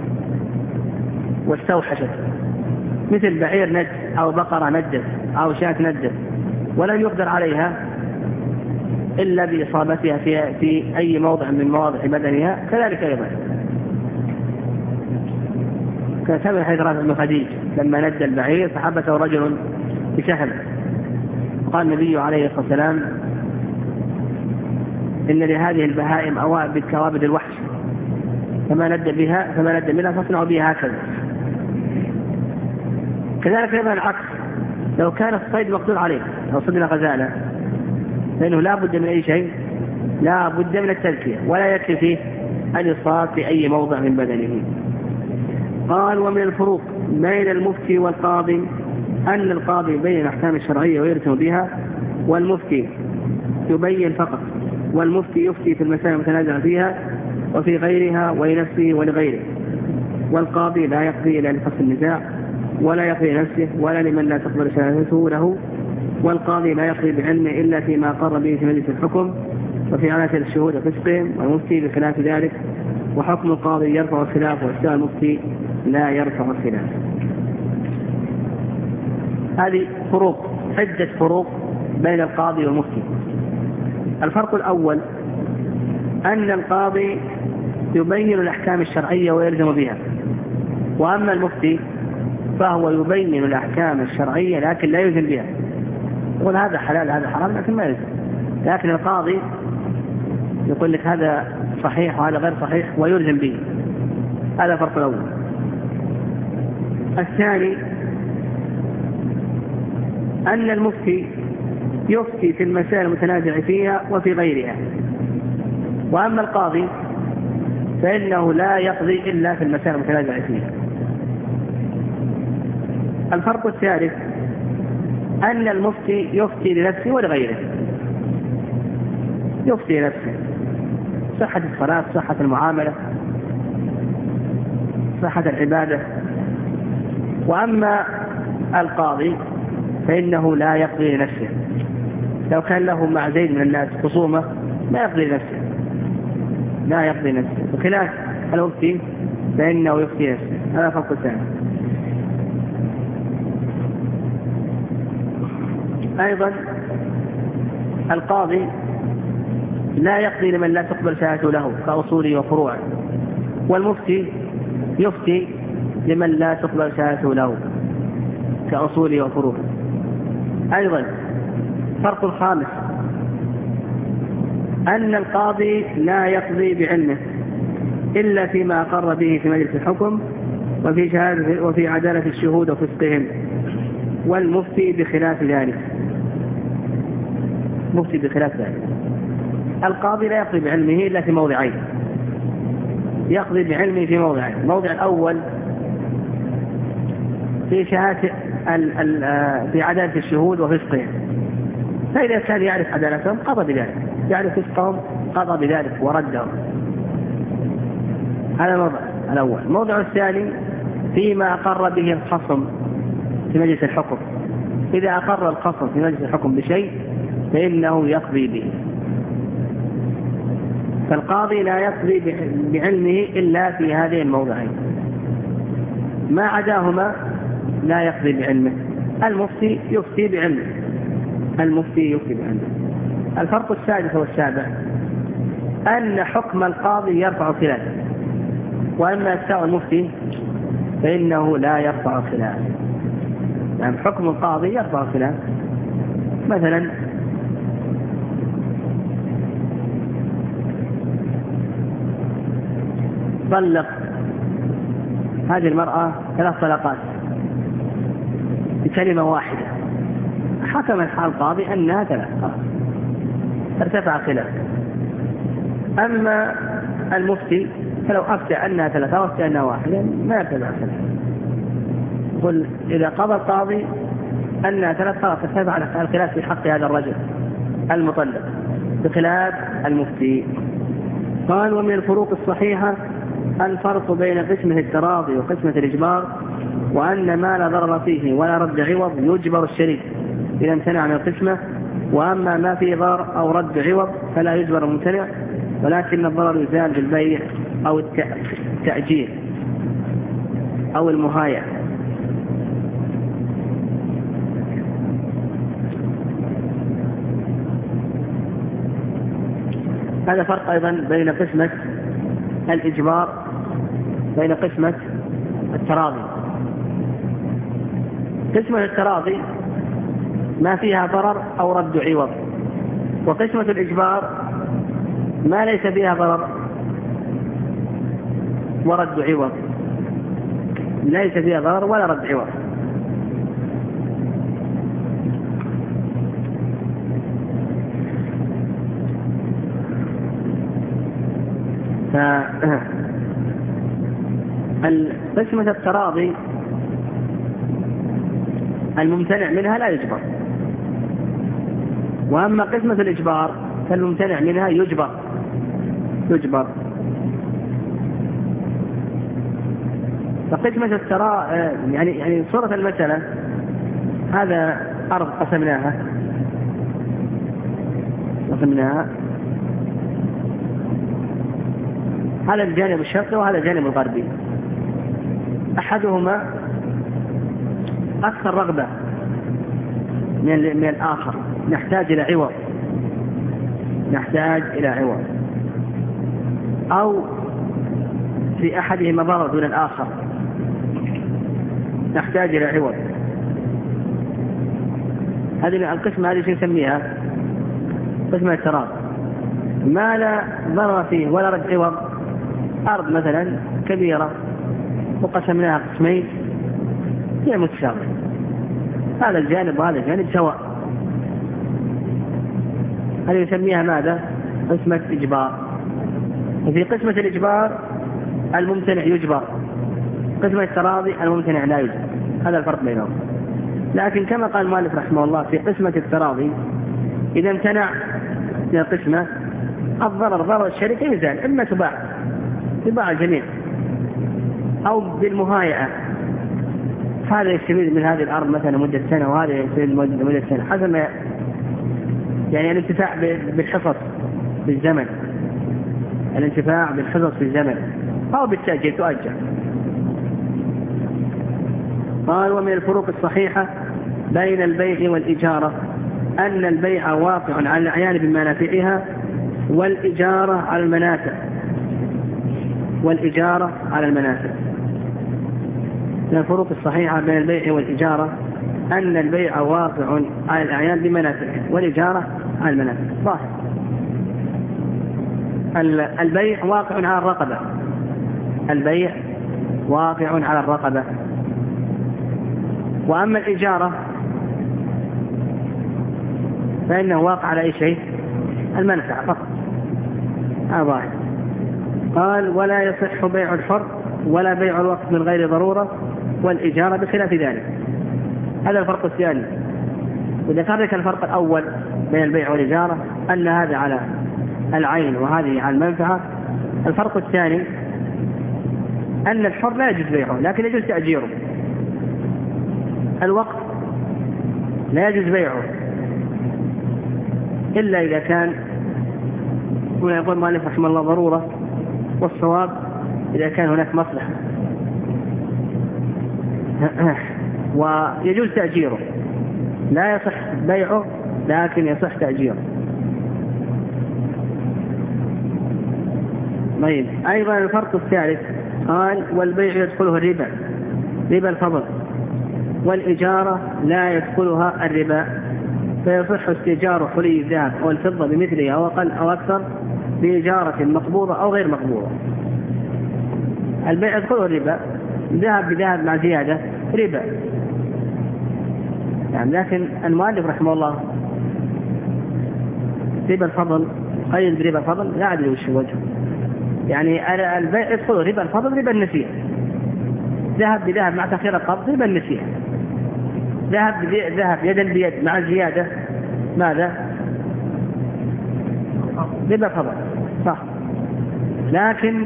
واستوحشت مثل بعير نجس أو بقرة نجس أو شاة نجس ولم يقدر عليها إلا بإصابتها في, في أي موضع من مواضع بدنها، كذلك أيضا كتب حيدرات بن خديج لما ندى البعير فحبسه رجل بسهم، قال النبي عليه الصلاة والسلام إن لهذه البهائم أوابد كوابد الوحش، فما ندى بها فما ندى منها فاصنعوا بها هكذا. كذلك أيضا العكس، لو كان الصيد مقدور عليه، لو صدنا غزالة فإنه لا بد من أي شيء، لا بد من التذكية، ولا يكفي فيه أن يصاب في أي موضع من بدنه. قال ومن الفروق بين المفتي والقاضي أن القاضي يبين الأحكام الشرعية ويرسم بها، والمفتي يبين فقط، والمفتي يفتي في المسائل المتنازع فيها وفي غيرها ولنفسه ولغيره، والقاضي لا يقضي إلا لفصل النزاع ولا يقضي لنفسه ولا لمن لا تقبل شهادته له، والقاضي لا يقضي بعلمه إلا فيما قر به في مجلس الحكم وفي عادة الشهود وفسقهم، والمفتي بخلاف ذلك، وحكم القاضي يرفع الخلاف وافتاء المفتي لا يرفع الخلاف. هذه فروق، عدة فروق بين القاضي والمفتي. الفرق الأول أن القاضي يبين الأحكام الشرعية ويلزم بها، وأما المفتي فهو يبين الأحكام الشرعية لكن لا يلزم بها، يقول هذا حلال هذا حرام لكن ما يلزم. لكن القاضي يقول لك هذا صحيح وهذا غير صحيح ويلزم به. هذا الفرق الأول. الثاني أن المفتي يفتي في المسائل المتنازع فيها وفي غيرها، وأما القاضي فإنه لا يقضي إلا في المسائل المتنازع فيها. الفرق الثالث أن المفتي يفتي لنفسه ولغيره، يفتي لنفسه صحة الصلاة، صحة المعاملة، صحة العبادة. وأما القاضي فإنه لا يقضي لنفسه، لو كان له مع زيد من الناس خصومة لا يقضي لنفسه، لا يقضي لنفسه، بخلاف المفتي فإنه يفتي نفسه. هذا فرق الثاني. أيضا القاضي لا يقضي لمن لا تقبل شهادته له كأصوله وفروعه، والمفتي يفتي لمن لا تقبل شهادته له كأصوله وفروعه. أيضا فرق الخامس أن القاضي لا يقضي بعلمه إلا فيما أقر به في مجلس الحكم وفي شهادة وفي عدالة الشهود وفسقهم، والمفتي بخلاف ذلك، مفتي بخلاف ذلك. القاضي لا يقضي بعلمه إلا في موضعين، يقضي بعلمه في موضعين. الموضع الأول في شهادة في عدالة الشهود وفسقهم، فإذا كان يعرف عدالتهم قضى بذلك، يعرف فسقهم قضى بذلك وردهم. هذا الموضع الأول. الموضع الثاني فيما أقر به الخصم في مجلس الحكم، إذا أقر الخصم في مجلس الحكم بشيء فإنه يقضي به. فالقاضي لا يقضي بعلمه إلا في هذه الموضعين، ما عداهما لا يقضي بعلمه. المفتي يفتي بعلمه، المفتي يفتي بعلمه. الفرق السادس والسابع أن حكم القاضي يرفع خلاف، وأما إفتاء المفتي فإنه لا يرفع خلاف. يعني حكم القاضي يرفع خلاف. مثلا طلق هذه المرأة ثلاث طلقات بكلمة واحدة، حكم القاضي أنها ثلاث، ارتفع خلاف. أما المفتي فلو أفتى أنها ثلاثة وأفتى أنها واحدة ما يرتفع خلاف. قل إذا قضى القاضي أنها ثلاث خلاص ارتفع الخلاف في حق هذا الرجل المطلق بخلاف المفتي. قال ومن الفروق الصحيحة الفرق بين قسمة التراضي وقسمة الإجبار، وأن ما لا ضرر فيه ولا رد عوض يجبر الشريك إذا امتنع عن القسمة، وأما ما فيه ضرر أو رد عوض فلا يجبر الممتنع، ولكن الضرر يزال بالبيع أو التأجير أو المهاية. هذا فرق أيضا بين قسمة الإجبار بين قسمة التراضي. قسمة التراضي ما فيها ضرر أو رد عوض، وقسمة الإجبار ما ليس فيها ضرر ورد عوض، ليس فيها ضرر ولا رد عوض. فقسمة التراضي الممتنع منها لا يجبر، وأما قسمة الإجبار فالممتنع منها يجبر يجبر فقسمة التراضي يعني يعني صورة المسألة، هذا أرض قسمناها قسمناها هذا الجانب الشرقي وهذا الجانب الغربي، أحدهما أكثر رغبة من الآخر، نحتاج إلى عوض نحتاج إلى عوض أو في أحدهما ضرر دون الآخر نحتاج إلى عوض. هذه القسمة هذه نسميها قسمة التراضي. ما لا ضرر فيه ولا رد عوض، أرض مثلا كبيرة وقسمناها قسمين هي متساوية، هذا الجانب وهذا الجانب سواء، هذه يسميها ماذا؟ قسمة إجبار. وفي قسمة الإجبار الممتنع يجبر قسمة التراضي الممتنع لا يجوز، هذا الفرق بينهم. لكن كما قال المؤلف رحمه الله في قسمة التراضي إذا امتنع من القسمة الضرر ضرر الشركة يزال، إما تباع تباع الجميع أو بالمهايئة، هذا يستفيد من هذه الأرض مثلا مدة سنة وهذا يستفيد مدة سنة حسب ما يعني الانتفاع بالحصص بالزمن، الانتفاع بالحصص في الزمن أو بالتأجيل تؤجل. قال ومن الفروق الصحيحة بين البيع والإجارة أن البيع واقع على الأعيان بمنافعها والإجارة على المنافع والإجارة على المنافع. من الفروق الصحيحة بين البيع والإجارة أن البيع واقع على الأعيان بمنافعها والإجارة على المنافع. ظاهر البيع واقع على الرقبة، البيع واقع على الرقبة، وأما الإجارة فإنه واقع على أي شيء؟ المنفعة فقط. هذا قال ولا يصح بيع الحر ولا بيع الوقت من غير ضرورة والإجارة بخلاف ذلك. هذا الفرق الثاني. وإذا فرق الفرق الأول بين البيع والإجارة أن هذا على العين وهذه على المنفعة، الفرق الثاني أن الحر لا يجوز بيعه لكن يجوز تأجيره، الوقت لا يجوز بيعه إلا إذا كان هنا يقول مالك رحمه الله ضرورة، والصواب إذا كان هناك مصلحة، ويجوز تأجيره، لا يصح بيعه لكن يصح تأجيره. طيب أيضا الفرق الثالث قال والبيع يدخله الربا ربا الفضل، والإجارة لا يدخلها الربا، فيصح استئجار حلي الذهب أو الفضة بمثلها أو أقل أو أكثر بإجارة مقبوضة أو غير مقبوضة. البيع يدخله الربا، ذهب بذهب مع زيادة ربا يعني، لكن المؤلف رحمه الله ربا الفضل قيد بربا الفضل لا أدري وش وجهه، يعني البيع يدخله ربا الفضل ربا النسيئة، ذهب بذهب مع تأخير القبض ربا النسيئة، ذهب ذهب يدا بيد مع زيادة ماذا؟ ربا فضل صح. لكن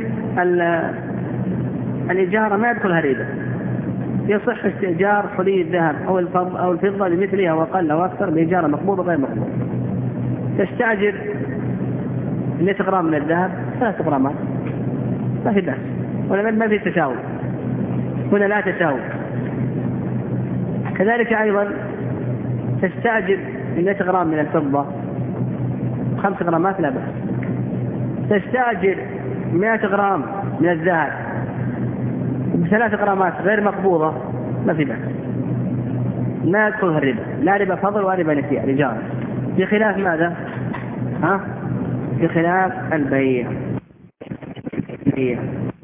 الإجارة ما يدخلها ربا، يصح استئجار حلي الذهب أو الفضة أو الفضة لمثلها وأقل أو أكثر بإجارة مقبوضة غير مقبوضة. تستأجر مئة غرام من الذهب ثلاث غرامات ما في بأس، ولا ما في تساوي، هنا لا تساوي. كذلك أيضا تستأجر مئة غرام من الفضة خمس غرامات لا بأس، تستأجر مئة غرام من الذهب بثلاث غرامات غير مقبوضة ما في بأس، ما يدخلها الربا، لا ربا فضل ولا ربا نسيئة الإجارة، بخلاف ماذا؟ ها؟ بخلاف البيع.